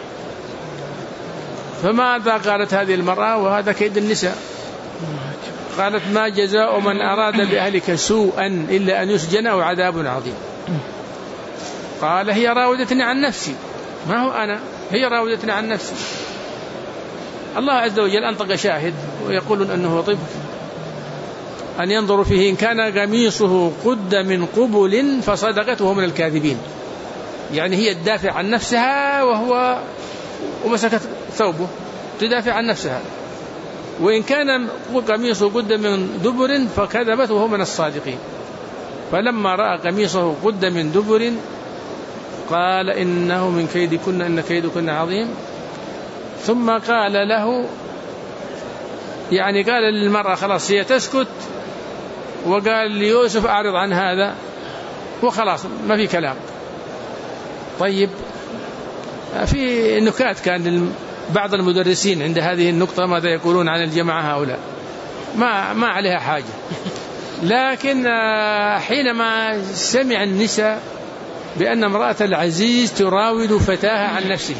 فماذا قالت هذه المرأة؟ وهذا كيد النساء. قالت: ما جزاء من أراد بأهلك سوءا إلا أن يسجن أو عذاب عظيم. قال: هي راودتني عن نفسي، ما هو أنا، هي راودتني عن نفسي. الله عز وجل أنطق شاهد، ويقولون أنه طب، أن ينظروا فيه إن كان قميصه قد من قبل فصدقت وهو من الكاذبين، يعني هي تدافع عن نفسها ومسكت ثوبه تدافع عن نفسها، وإن كان قميصه قد من دبر فكذبت وهو من الصادقين. فلما رأى قميصه قد من دبر قال: إنه من كيدكن إن كيدكن عظيم. ثم قال له، يعني قال للمرأة خلاص هي تسكت، وقال ليوسف: أعرض عن هذا، وخلاص ما في كلام. طيب، في نكات كان بعض المدرسين عند هذه النقطة ماذا يقولون عن الجماعة هؤلاء، ما عليها حاجة. لكن حينما سمع النساء بأن امرأة العزيز تراود فتاها عن نفسه،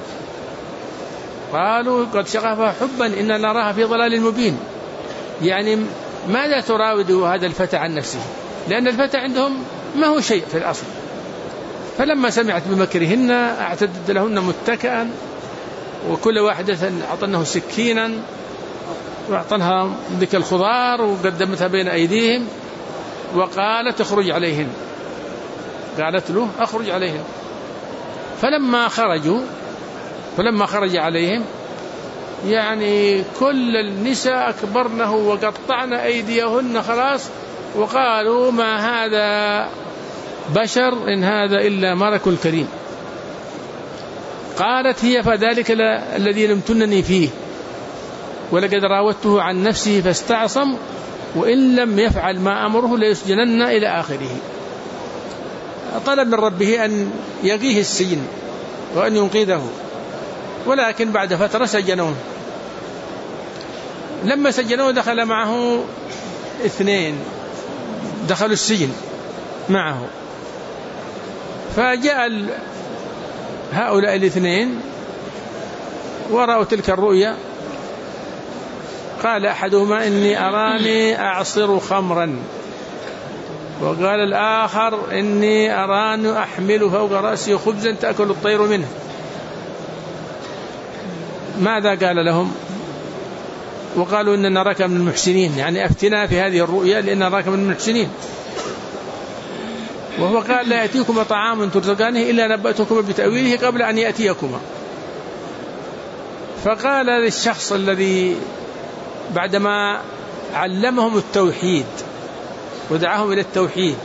قالوا: قد شغفها حبا إن نراها في ضلال مبين. يعني ماذا تراود هذا الفتى عن نفسه؟ لأن الفتى عندهم ما هو شيء في الأصل. فلما سمعت بمكرهن اعتدت لهن متكئا، وكل واحدة أعطناه سكينا وأعطنها ذيك الخضار وقدمتها بين أيديهم، وقالت: اخرج عليهن. قالت له: اخرج عليهن. فلما خرج عليهم، يعني كل النساء أكبرنه وقطعن أيديهن خلاص، وقالوا: ما هذا بشر إن هذا إلا ملك كريم. قالت هي: فذلك الذي لمتنني فيه، ولقد راودته عن نفسه فاستعصم، وإن لم يفعل ما أمره ليسجنن إلى آخره. طلب من ربه أن يقيه السجن وأن ينقذه، ولكن بعد فترة سجنوه. لما سجنوه دخل معه 2 دخلوا السجن معه، فجاء هؤلاء 2 ورأوا تلك الرؤيا. قال أحدهما: إني أراني أعصر خمرا، وقال الآخر: إني أراني أحمل فوق رأسي خبزا تأكل الطير منه. ماذا قال لهم؟ وقالوا: إننا نراك من المحسنين، يعني أفتنا في هذه الرؤيا لأننا نراك من المحسنين. وهو قال: لا يأتيكما طعام ترزقانه إلا نبأتكما بتأويله قبل أن يأتيكما. فقال للشخص الذي بعدما علمهم التوحيد ودعاهم إلى التوحيد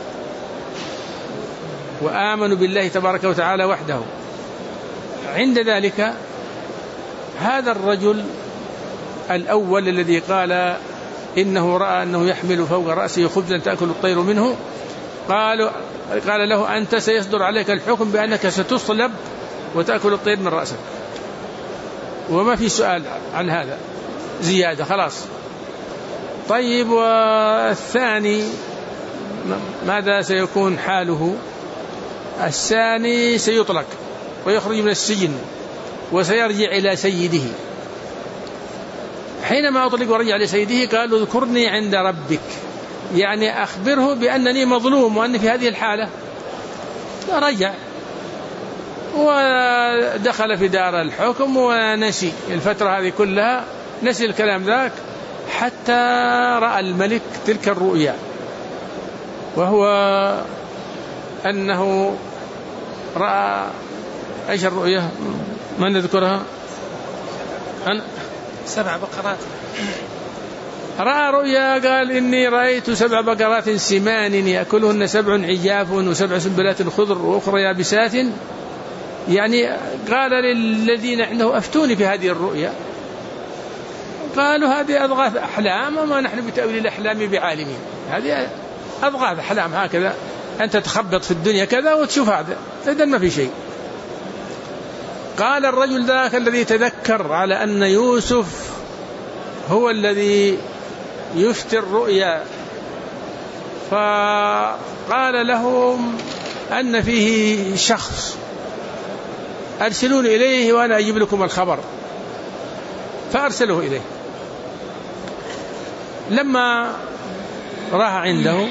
وآمنوا بالله تبارك وتعالى وحده، عند ذلك هذا الرجل الأول الذي قال إنه رأى أنه يحمل فوق رأسه خبزا تأكل الطير منه، قال له أنت سيصدر عليك الحكم بأنك ستصلب وتأكل الطير من رأسك، وما في سؤال عن هذا زيادة، خلاص. طيب، والثاني ماذا سيكون حاله؟ الثاني سيطلق ويخرج من السجن وسيرجع إلى سيده. حينما أطلق ورجع لسيده قالوا اذكرني عند ربك، يعني أخبره بأنني مظلوم وأني في هذه الحالة. رجع ودخل في دار الحكم ونسي الفترة هذه كلها، نسي الكلام ذاك حتى رأى الملك تلك الرؤيا، وهو أنه رأى إيش الرؤيا؟ من نذكرها؟ 7 بقرات. رأى رؤيا قال إني رأيت 7 بقرات سمان يأكلهن 7 عجاف و7 سنبلات خضر وأخرى يابسات. يعني قال للذين عنده أفتوني في هذه الرؤيا، قالوا هذه أضغاث أحلام وما نحن بتأويل الأحلام بعالمين، هذه أضغاث أحلام هكذا، أنت تخبط في الدنيا كذا وتشوف هذا إذن ما في شيء. قال الرجل ذاك الذي تذكر على أن يوسف هو الذي يفتي الرؤيا، فقال لهم أن فيه شخص أرسلوني إليه وأنا أجيب لكم الخبر، فأرسله إليه. لما راح عنده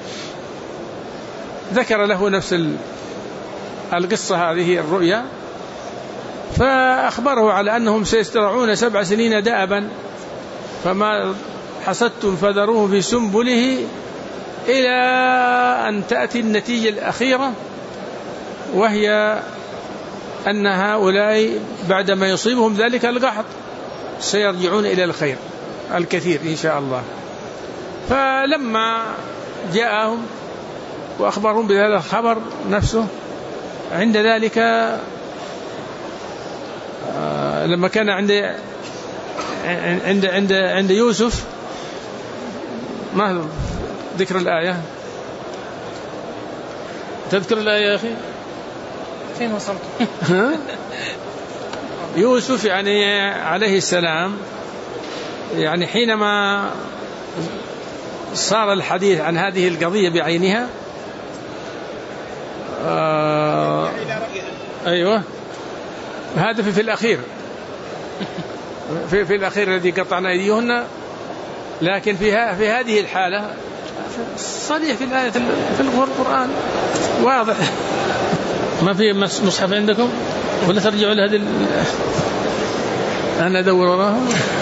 ذكر له نفس القصة هذه الرؤيا، فأخبره على أنهم سيسترعون 7 سنين دأبا، فما حصدتم فذروه في سنبله إلى أن تأتي النتيجة الأخيرة، وهي أن هؤلاء بعدما يصيبهم ذلك القحط سيرجعون إلى الخير الكثير إن شاء الله. فلما جاءهم وأخبرهم بهذا الخبر نفسه، عند ذلك لما كان عند يوسف، ما ذكر الآية؟ تذكر الآية يا أخي؟ فين وصلت؟ يوسف يعني عليه السلام، يعني حينما صار الحديث عن هذه القضية بعينها، أيوة، هذا في الأخير، في الأخير الذي قطعنا أيديهن، لكن في هذه الحالة صريح في الآية في القرآن واضح. ما في مصحف عندكم ولا ترجعوا لهذه أنا أدور وراها؟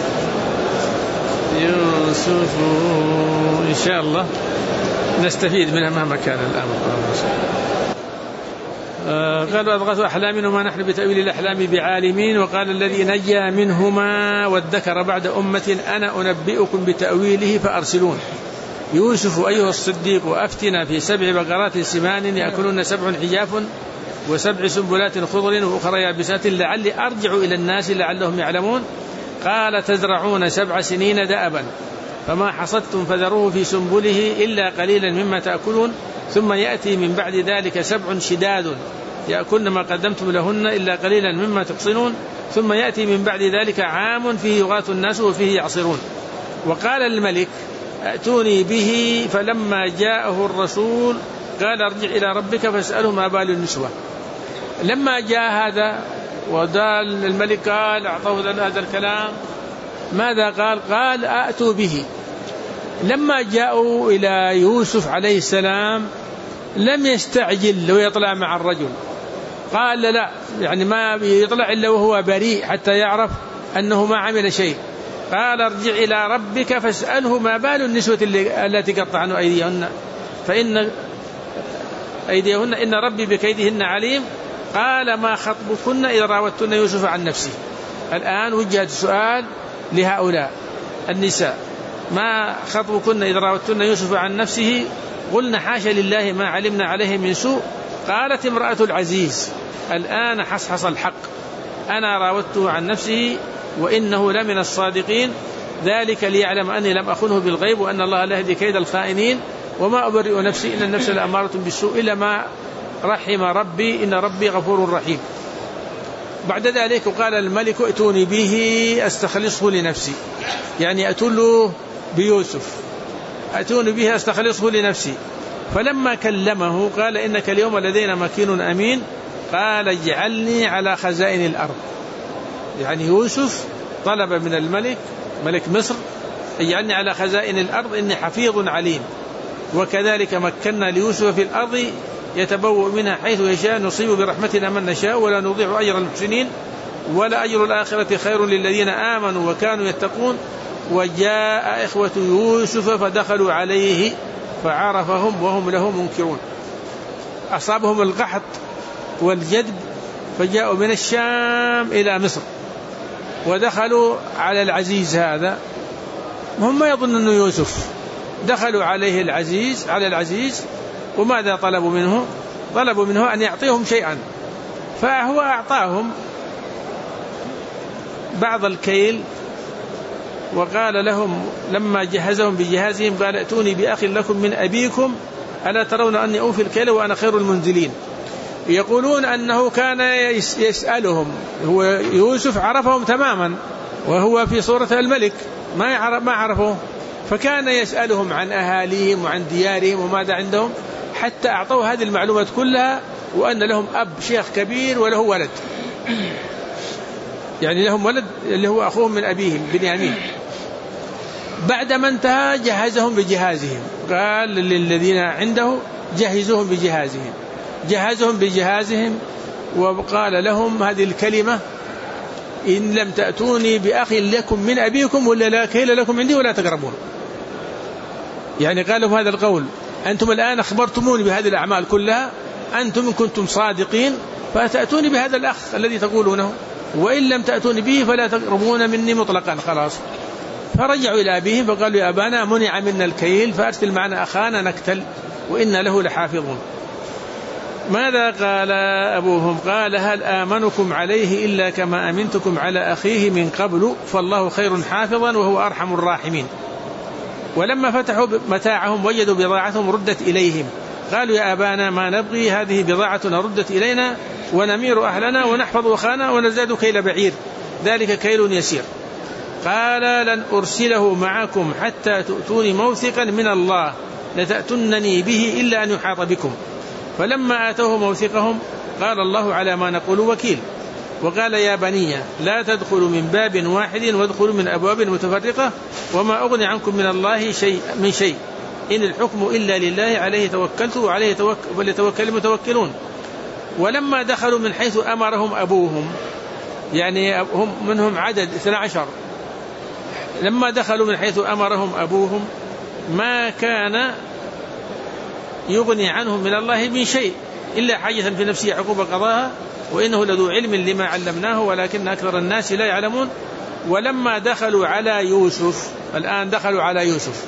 يوسف إن شاء الله نستفيد منها مهما كان الأمر. قالوا أضغاث أحلام وما نحن بتأويل الأحلام بعالمين. وقال الذي نجا منهما وادكر بعد أمة أنا أنبئكم بتأويله فأرسلون. يوسف أيها الصديق أفتنا في 7 بقرات سمان يأكلون 7 حجاف و7 سنبلات خضر وأخرى يابسات لعلي أرجع إلى الناس لعلهم يعلمون. قال تزرعون 7 سنين دأبا فما حصدتم فذروه في سنبله إلا قليلا مما تأكلون ثم يأتي من بعد ذلك 7 شداد يأكلن ما قدمتم لهن إلا قليلا مما تحصنون ثم يأتي من بعد ذلك عام فيه يغاث الناس وفيه يعصرون. وقال الملك أتوني به فلما جاءه الرسول قال ارجع إلى ربك فاسأله ما بال النسوة. لما جاء هذا ودال الملك قال أعطوه هذا الكلام ماذا قال؟ قال أتوا به. لما جاءوا إلى يوسف عليه السلام لم يستعجل ويطلع مع الرجل، قال لا يعني ما يطلع إلا وهو بريء حتى يعرف أنه ما عمل شيء. قال ارجع إلى ربك فاسأله ما بال النسوة التي قطعن أيديهن فإن أيديهن إن ربي بكيدهن عليم. قال ما خطبكن إذا راوتن يوسف عن نفسه. الآن وجهت سؤال لهؤلاء النساء، ما خطبكن إذا راوتن يوسف عن نفسه؟ قلنا حاشا لله ما علمنا عليه من سوء. قالت امرأة العزيز الآن حصحص الحق أنا راودته عن نفسه وإنه لمن الصادقين ذلك ليعلم أني لم أخنه بالغيب وأن الله لا يهدي كيد الخائنين وما أبرئ نفسي إن النفس لأمارة بالسوء إلا ما رحم ربي إن ربي غفور رحيم. بعد ذلك قال الملك ائتوني به أستخلصه لنفسي، يعني أتوله بيوسف، أتوني به أستخلصه لنفسي. فلما كلمه قال إنك اليوم لدينا مكين أمين، قال اجعلني على خزائن الأرض. يعني يوسف طلب من الملك ملك مصر اجعلني على خزائن الأرض إني حفيظ عليم. وكذلك مكنا ليوسف في الأرض يتبوأ منها حيث يشاء نصيب برحمتنا من نشاء ولا نضيع أجر المحسنين ولا أجر الآخرة خير للذين آمنوا وكانوا يتقون. وجاء إخوة يوسف فدخلوا عليه فعرفهم وهم له منكرون. أصابهم القحط والجدب فجاءوا من الشام إلى مصر ودخلوا على العزيز هذا، هم ما يظن أنه يوسف. دخلوا عليه على العزيز وماذا طلبوا منه؟ طلبوا منه أن يعطيهم شيئا، فهو أعطاهم بعض الكيل. وقال لهم لما جهزهم بجهازهم قال ائتوني بأخ لكم من أبيكم ألا ترون أني أوفي الكيل وأنا خير المنزلين. يقولون أنه كان يسألهم، هو يوسف عرفهم تماما وهو في صورة الملك ما عرفه، فكان يسألهم عن أهاليهم وعن ديارهم وماذا عندهم حتى أعطوا هذه المعلومات كلها، وأن لهم أب شيخ كبير وله ولد، يعني لهم ولد اللي هو أخوهم من أبيهم بنيامين. بعدما انتهى جهزهم بجهازهم، قال للذين عنده جهزهم بجهازهم وقال لهم هذه الكلمة إن لم تأتوني بأخ لكم من أبيكم ولا لا كيل لكم عندي ولا تقربون. يعني قالوا هذا القول أنتم الآن أخبرتموني بهذه الأعمال كلها، أنتم إن كنتم صادقين فتأتوني بهذا الأخ الذي تقولونه، وإن لم تأتوني به فلا تقربون مني مطلقا. خلاص. فرجعوا إلى أبيهم فقالوا يا أبانا منع منا الكيل فأرسل معنا أخانا نكتل وإنا له لحافظون. ماذا قال أبوهم؟ قال هل آمنكم عليه إلا كما أمنتكم على أخيه من قبل فالله خير حافظا وهو أرحم الراحمين. ولما فتحوا متاعهم وجدوا بضاعتهم ردت إليهم، قالوا يا أبانا ما نبغي هذه بضاعتنا ردت إلينا ونمير أهلنا ونحفظ أخانا ونزداد كيل بعير ذلك كيل يسير. قال لن أرسله معكم حتى تؤتوني موثقا من الله لتأتنني به إلا أن يحاط بكم. فلما آتوه موثقهم قال الله على ما نقول وكيل. وقال يا بني لا تدخلوا من باب واحد وادخلوا من أبواب متفرقة وما أغني عنكم من الله من شيء إن الحكم إلا لله عليه توكلت وعليه فليتوكل المتوكلون. ولما دخلوا من حيث أمرهم أبوهم، يعني هم منهم عدد 12، لما دخلوا من حيث أمرهم أبوهم ما كان يغني عنهم من الله من شيء إلا حاجة في نفسه يعقوب قضاها وإنه لذو علم لما علمناه ولكن أكثر الناس لا يعلمون. ولما دخلوا على يوسف، الآن دخلوا على يوسف،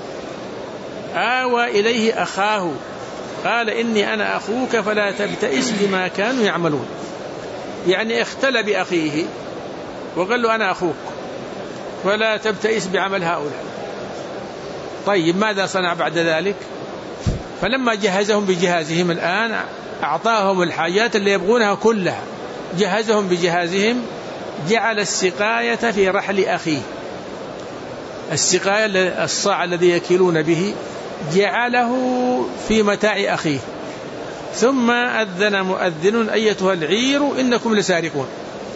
آوى إليه أخاه قال إني أنا أخوك فلا تبتئس بما كانوا يعملون. يعني اختل بأخيه وقال له أنا أخوك ولا تبتئس بعمل هؤلاء. طيب ماذا صنع بعد ذلك؟ فلما جهزهم بجهازهم الآن أعطاهم الحاجات اللي يبغونها كلها، جهزهم بجهازهم، جعل السقاية في رحل أخيه، السقاية الصاع الذي يكيلون به جعله في متاع أخيه. ثم أذن مؤذن أيتها العير إنكم لسارقون.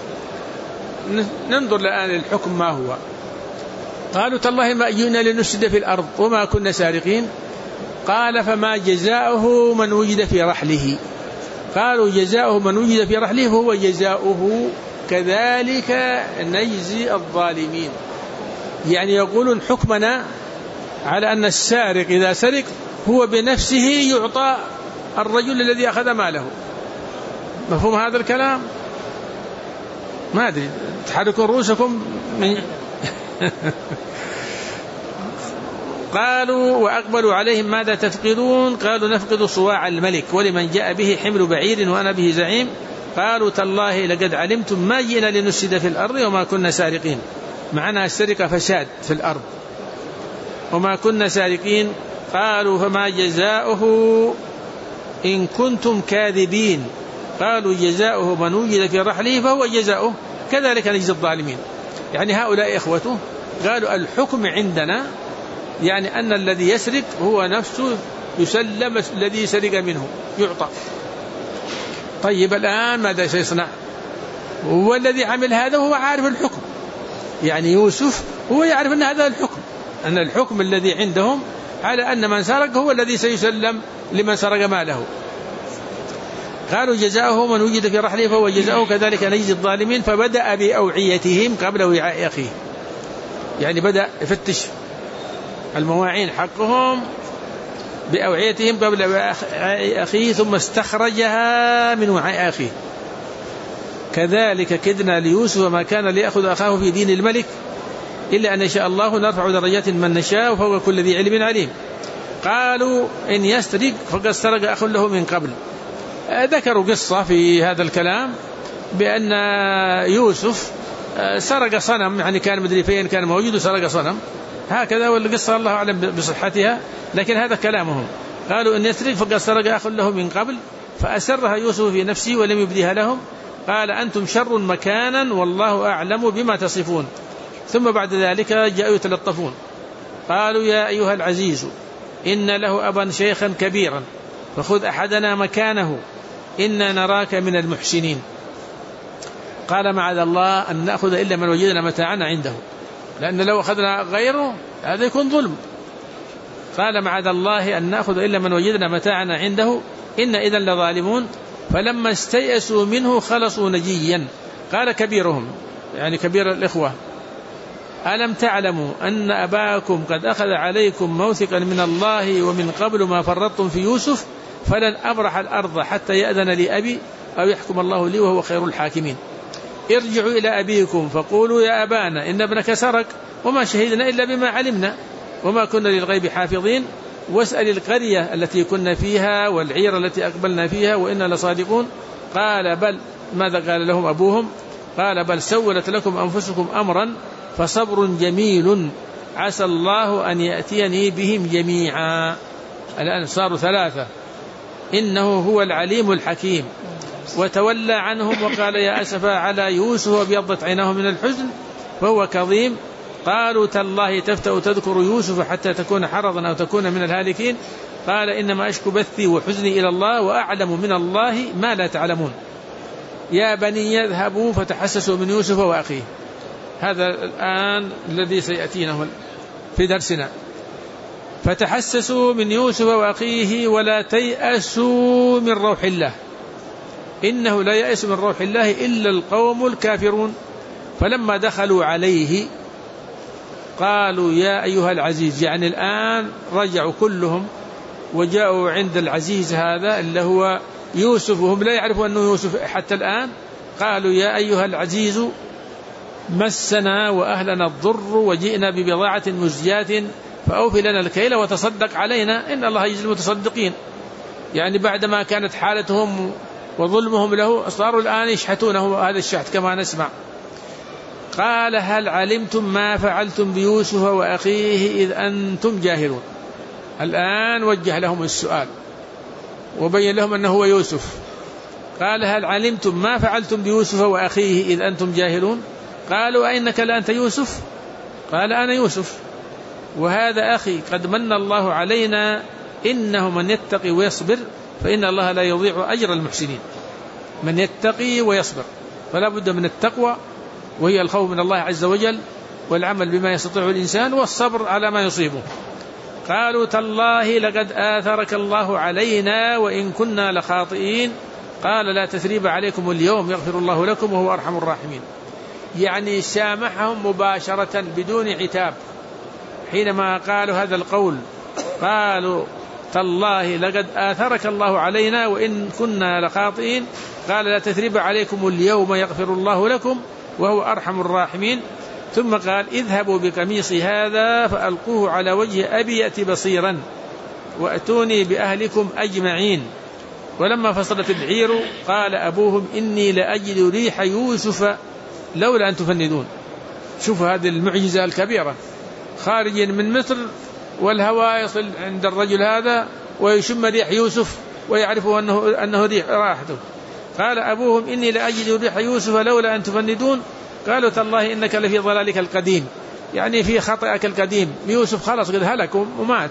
ننظر الآن الحكم ما هو. قالوا تالله ما جئنا لنفسد في الأرض وما كنا سارقين. قال فما جزاؤه من وجد في رحله؟ قالوا جزاؤه من وجد في رحله فهو جزاؤه كذلك نجزي الظالمين. يعني يقولون حكمنا على أن السارق إذا سرق هو بنفسه يعطى الرجل الذي أخذ ماله. مفهوم هذا الكلام؟ ما أدري، تحركون رؤوسكم من قالوا وأقبلوا عليهم ماذا تفقدون؟ قالوا نفقد صواع الملك ولمن جاء به حمل بعير وأنا به زعيم. قالوا تالله لقد علمتم ما جئنا لنفسد في الأرض وما كنا سارقين. معناها السرقة فساد في الأرض وما كنا سارقين قالوا فما جزاؤه إن كنتم كاذبين؟ قالوا جزاؤه من وجد في رحله فهو جزاؤه كذلك نجزي الظالمين. يعني هؤلاء إخوته قالوا الحكم عندنا يعني أن الذي يسرق هو نفسه يسلم الذي سرق منه يعطى. طيب الآن ماذا سيصنع؟ هو الذي عمل هذا وهو عارف الحكم، يعني يوسف هو يعرف أن هذا الحكم، أن الحكم الذي عندهم على أن من سرق هو الذي سيسلم لمن سرق ماله. قالوا جزاؤه من وجد في رحله فهو جزاؤه كذلك نجزي الظالمين. فبدأ بأوعيتهم قبل وعاء أخيه، يعني بدأ يفتش المواعين حقهم بأوعيتهم قبل وعاء أخيه ثم استخرجها من وعاء أخيه. كذلك كدنا ليوسف ما كان ليأخذ أخاه في دين الملك إلا أن يشاء الله نرفع درجات من نشاء وفوق كل ذي علم عليم. قالوا إن يسرق فقد سرق أخ له من قبل. ذكروا قصة في هذا الكلام بأن يوسف سرق صنم، يعني كان مدري فين كان موجود وسرق صنم هكذا، والقصة الله أعلم بصحتها لكن هذا كلامهم. قالوا إن يسرق فقد سرق أخ له من قبل فأسرها يوسف في نفسه ولم يبديها لهم قال أنتم شر مكانا والله أعلم بما تصفون. ثم بعد ذلك جاءوا يتلطفون قالوا يا أيها العزيز إن له أبا شيخا كبيرا فخذ أحدنا مكانه إنا نراك من المحسنين. قال معاذ الله أن نأخذ إلا من وجدنا متاعنا عنده، لأن لو أخذنا غيره هذا يكون ظلم. قال معاذ الله أن نأخذ إلا من وجدنا متاعنا عنده إن إذا لظالمون. فلما استيأسوا منه خلصوا نجيا. قال كبيرهم يعني كبير الإخوة ألم تعلموا أن أباكم قد أخذ عليكم موثقا من الله ومن قبل ما فرطتم في يوسف فلن أبرح الأرض حتى يأذن لي أبي أو يحكم الله لي وهو خير الحاكمين. ارجعوا إلى أبيكم فقولوا يا أبانا إن ابنك سرق وما شهدنا إلا بما علمنا وما كنا للغيب حافظين واسأل القرية التي كنا فيها والعير التي أقبلنا فيها وإنا لصادقون. قال بل ماذا قال لهم أبوهم؟ قال بل سولت لكم أنفسكم أمرا فصبر جميل عسى الله أن يأتيني بهم جميعا. الآن صاروا ثلاثة. إنه هو العليم الحكيم. وتولى عنهم وقال يا أسفا على يوسف وابيضت عيناه من الحزن فهو كظيم. قالوا تالله تفتأ تذكر يوسف حتى تكون حرضا أو تكون من الهالكين. قال إنما أشكو بثي وحزني إلى الله وأعلم من الله ما لا تعلمون. يا بني يذهبوا فتحسسوا من يوسف وأخيه. هذا الآن الذي سيأتينا في درسنا. فتحسسوا من يوسف وأخيه ولا تيأسوا من روح الله إنه لا يأس من روح الله إلا القوم الكافرون. فلما دخلوا عليه قالوا يا أيها العزيز، يعني الآن رجعوا كلهم وجاءوا عند العزيز هذا اللي هو يوسف وهم لا يعرفوا أنه يوسف حتى الآن. قالوا يا أيها العزيز مسنا وأهلنا الضر وجئنا ببضاعة مزجاة فأوفي لنا الكيل وتصدق علينا إن الله يجزي المتصدقين. يعني بعدما كانت حالتهم وظلمهم له صاروا الآن يشحتونه هذا الشحت كما نسمع. قال هل علمتم ما فعلتم بيوسف وأخيه إذ أنتم جاهلون. الآن وجه لهم السؤال وبين لهم أنه هو يوسف. قال هل علمتم ما فعلتم بيوسف وأخيه إذ أنتم جاهلون. قالوا أئنك لأنت يوسف؟ قال أنا يوسف وهذا أخي قد من الله علينا إنه من يتقي ويصبر فإن الله لا يضيع أجر المحسنين. من يتقي ويصبر فلا بد من التقوى وهي الخوف من الله عز وجل والعمل بما يستطيع الإنسان والصبر على ما يصيبه. قالوا تالله لقد آثرك الله علينا وإن كنا لخاطئين. قال لا تثريب عليكم اليوم يغفر الله لكم وهو أرحم الراحمين. يعني سامحهم مباشرة بدون عتاب. حينما قالوا هذا القول قالوا تالله لقد آثرك الله علينا وإن كنا لخاطئين. قال لا تثريب عليكم اليوم يغفر الله لكم وهو أرحم الراحمين. ثم قال اذهبوا بقميصي هذا فألقوه على وجه أبي يأتي بصيرا وأتوني بأهلكم أجمعين. ولما فصلت العير قال أبوهم إني لأجد ريح يوسف لولا أن تفندون. شوفوا هذه المعجزة الكبيرة، خارجين من مصر والهواء يصل عند الرجل هذا ويشم ريح يوسف ويعرف أنه ريح راحته. قال أبوهم إني لأجد ريح يوسف لولا أن تفندون. قالوا تالله إنك لفي ضلالك القديم، يعني في خطأك القديم، يوسف خلاص قد هلك ومات.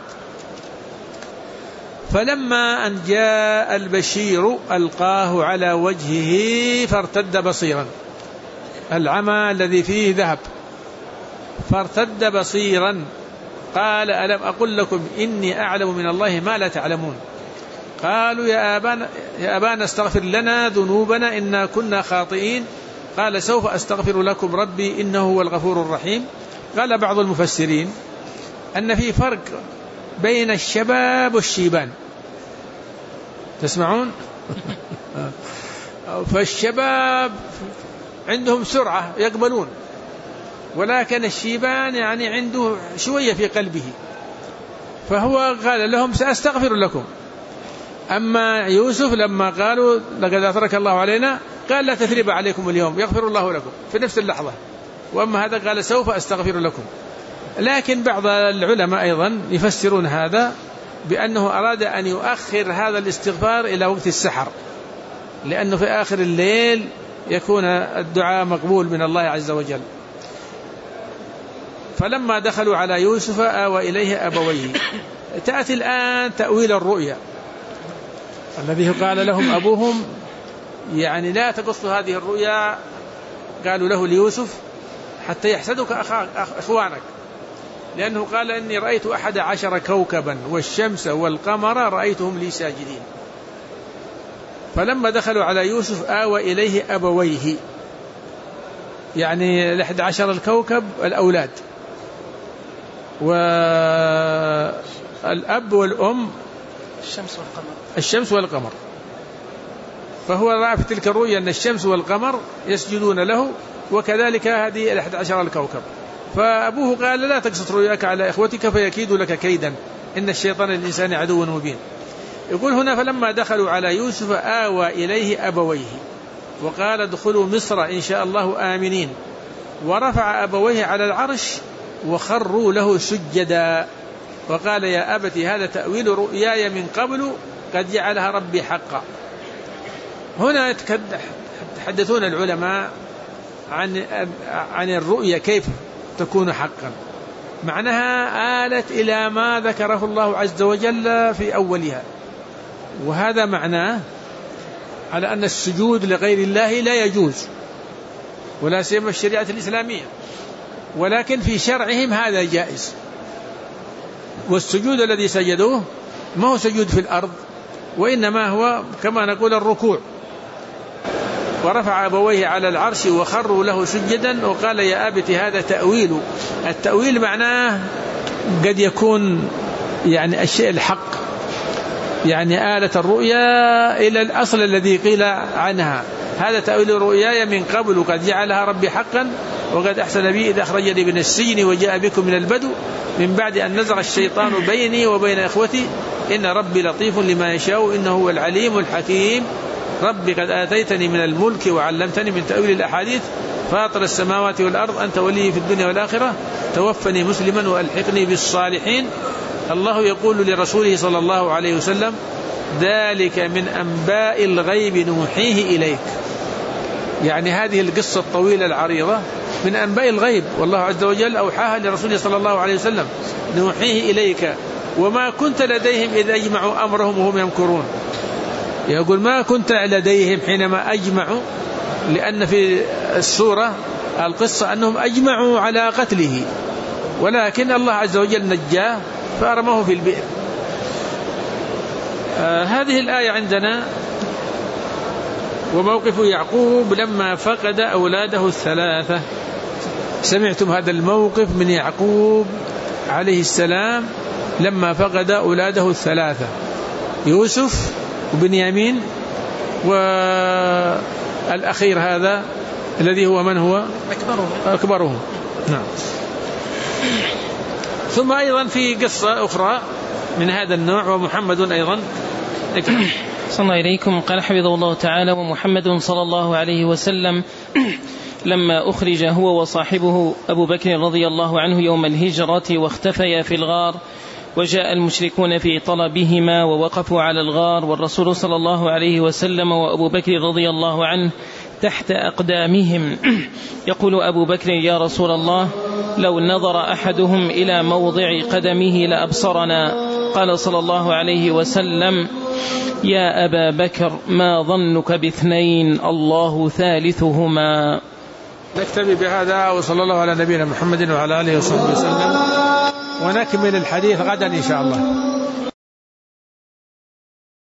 فلما أن جاء البشير ألقاه على وجهه فارتد بصيرا، العمى الذي فيه ذهب، فارتد بصيرا. قال ألم أقل لكم إني أعلم من الله ما لا تعلمون. قالوا يا أبانا استغفر لنا ذنوبنا إنا كنا خاطئين. قال سوف أستغفر لكم ربي إنه هو الغفور الرحيم. قال بعض المفسرين أن في فرق بين الشباب والشيبان، تسمعون؟ فالشباب عندهم سرعة يقبلون، ولكن الشيبان يعني عنده شوية في قلبه، فهو قال لهم سأستغفر لكم. أما يوسف لما قالوا لقد أترك الله علينا قال لا تثريب عليكم اليوم يغفر الله لكم في نفس اللحظة. وأما هذا قال سوف أستغفر لكم. لكن بعض العلماء أيضا يفسرون هذا بأنه أراد أن يؤخر هذا الاستغفار إلى وقت السحر، لأنه في آخر الليل يكون الدعاء مقبول من الله عز وجل. فلما دخلوا على يوسف آوى إليه أبويه. تأتي الآن تأويل الرؤيا الذي قال لهم أبوهم يعني لا تقصوا هذه الرؤيا، قالوا له ليوسف حتى يحسدك أخوانك، لأنه قال إني رأيت 11 كوكبا والشمس والقمر رأيتهم لي ساجدين. فلما دخلوا على يوسف آوى إليه أبويه، يعني 11 الكوكب الأولاد، والأب والأم الشمس والقمر. فهو رأى في تلك الرؤيا أن الشمس والقمر يسجدون له، وكذلك هذه 11 الكوكب. فأبوه قال لا تقصد رؤياك على إخوتك فيكيد لك كيدا إن الشيطان الإنسان عدو مبين. يقول هنا فلما دخلوا على يوسف آوى إليه أبويه وقال ادخلوا مصر إن شاء الله آمنين، ورفع أبويه على العرش وخروا له سجدا وقال يا أبت هذا تأويل رؤياي من قبل قد جعلها ربي حقا. هنا يتحدثون العلماء عن الرؤيا كيف تكون حقا، معناها آلت إلى ما ذكره الله عز وجل في أولها، وهذا معناه على أن السجود لغير الله لا يجوز، ولا سيما الشريعة الإسلامية، ولكن في شرعهم هذا جائز. والسجود الذي سجدوه ما هو سجود في الأرض، وإنما هو كما نقول الركوع. ورفع أبويه على العرش وخروا له سجدا وقال يا أبت هذا تأويل. التأويل معناه قد يكون يعني الشيء الحق، يعني آلة الرؤيا إلى الأصل الذي قيل عنها هذا تأويل رؤياي من قبل قد جعلها ربي حقا وقد أحسن بي إذا أخرجني من السجن وجاء بكم من البدو من بعد أن نزغ الشيطان بيني وبين إخوتي إن ربي لطيف لما يشاء إنه هو العليم الحكيم. ربي قد آتيتني من الملك وعلمتني من تأويل الأحاديث فاطر السماوات والأرض أنت ولي في الدنيا والآخرة توفني مسلما وألحقني بالصالحين. الله يقول لرسوله صلى الله عليه وسلم ذلك من أنباء الغيب نوحيه إليك، يعني هذه القصة الطويلة العريضة من أنباء الغيب، والله عز وجل أوحاها لرسوله صلى الله عليه وسلم نوحيه إليك وما كنت لديهم إذ أجمعوا أمرهم وهم يمكرون. يقول ما كنت لديهم حينما أجمعوا، لأن في السورة القصة أنهم أجمعوا على قتله، ولكن الله عز وجل نجاه فأرموه في البئر. هذه الآية عندنا وموقف يعقوب لما فقد أولاده الثلاثة. سمعتم هذا الموقف من يعقوب عليه السلام لما فقد أولاده الثلاثة يوسف وبنيامين والأخير هذا الذي هو من هو أكبرهم. نعم. ثم أيضا في قصة أخرى من هذا النوع ومحمد أيضا صلى الله إليكم قال حفظه الله تعالى ومحمد صلى الله عليه وسلم لما أخرج هو وصاحبه أبو بكر رضي الله عنه يوم الهجرة واختفيا في الغار وجاء المشركون في طلبهما ووقفوا على الغار، والرسول صلى الله عليه وسلم وأبو بكر رضي الله عنه تحت أقدامهم. يقول أبو بكر: يا رسول الله، لو نظر أحدهم إلى موضع قدمه لأبصرنا. قال صلى الله عليه وسلم: يا أبا بكر، ما ظنك باثنين الله ثالثهما. نكتفي بهذا، وصلى الله على نبينا محمد وعلى آله وصحبه وسلم، ونكمل الحديث غدا إن شاء الله.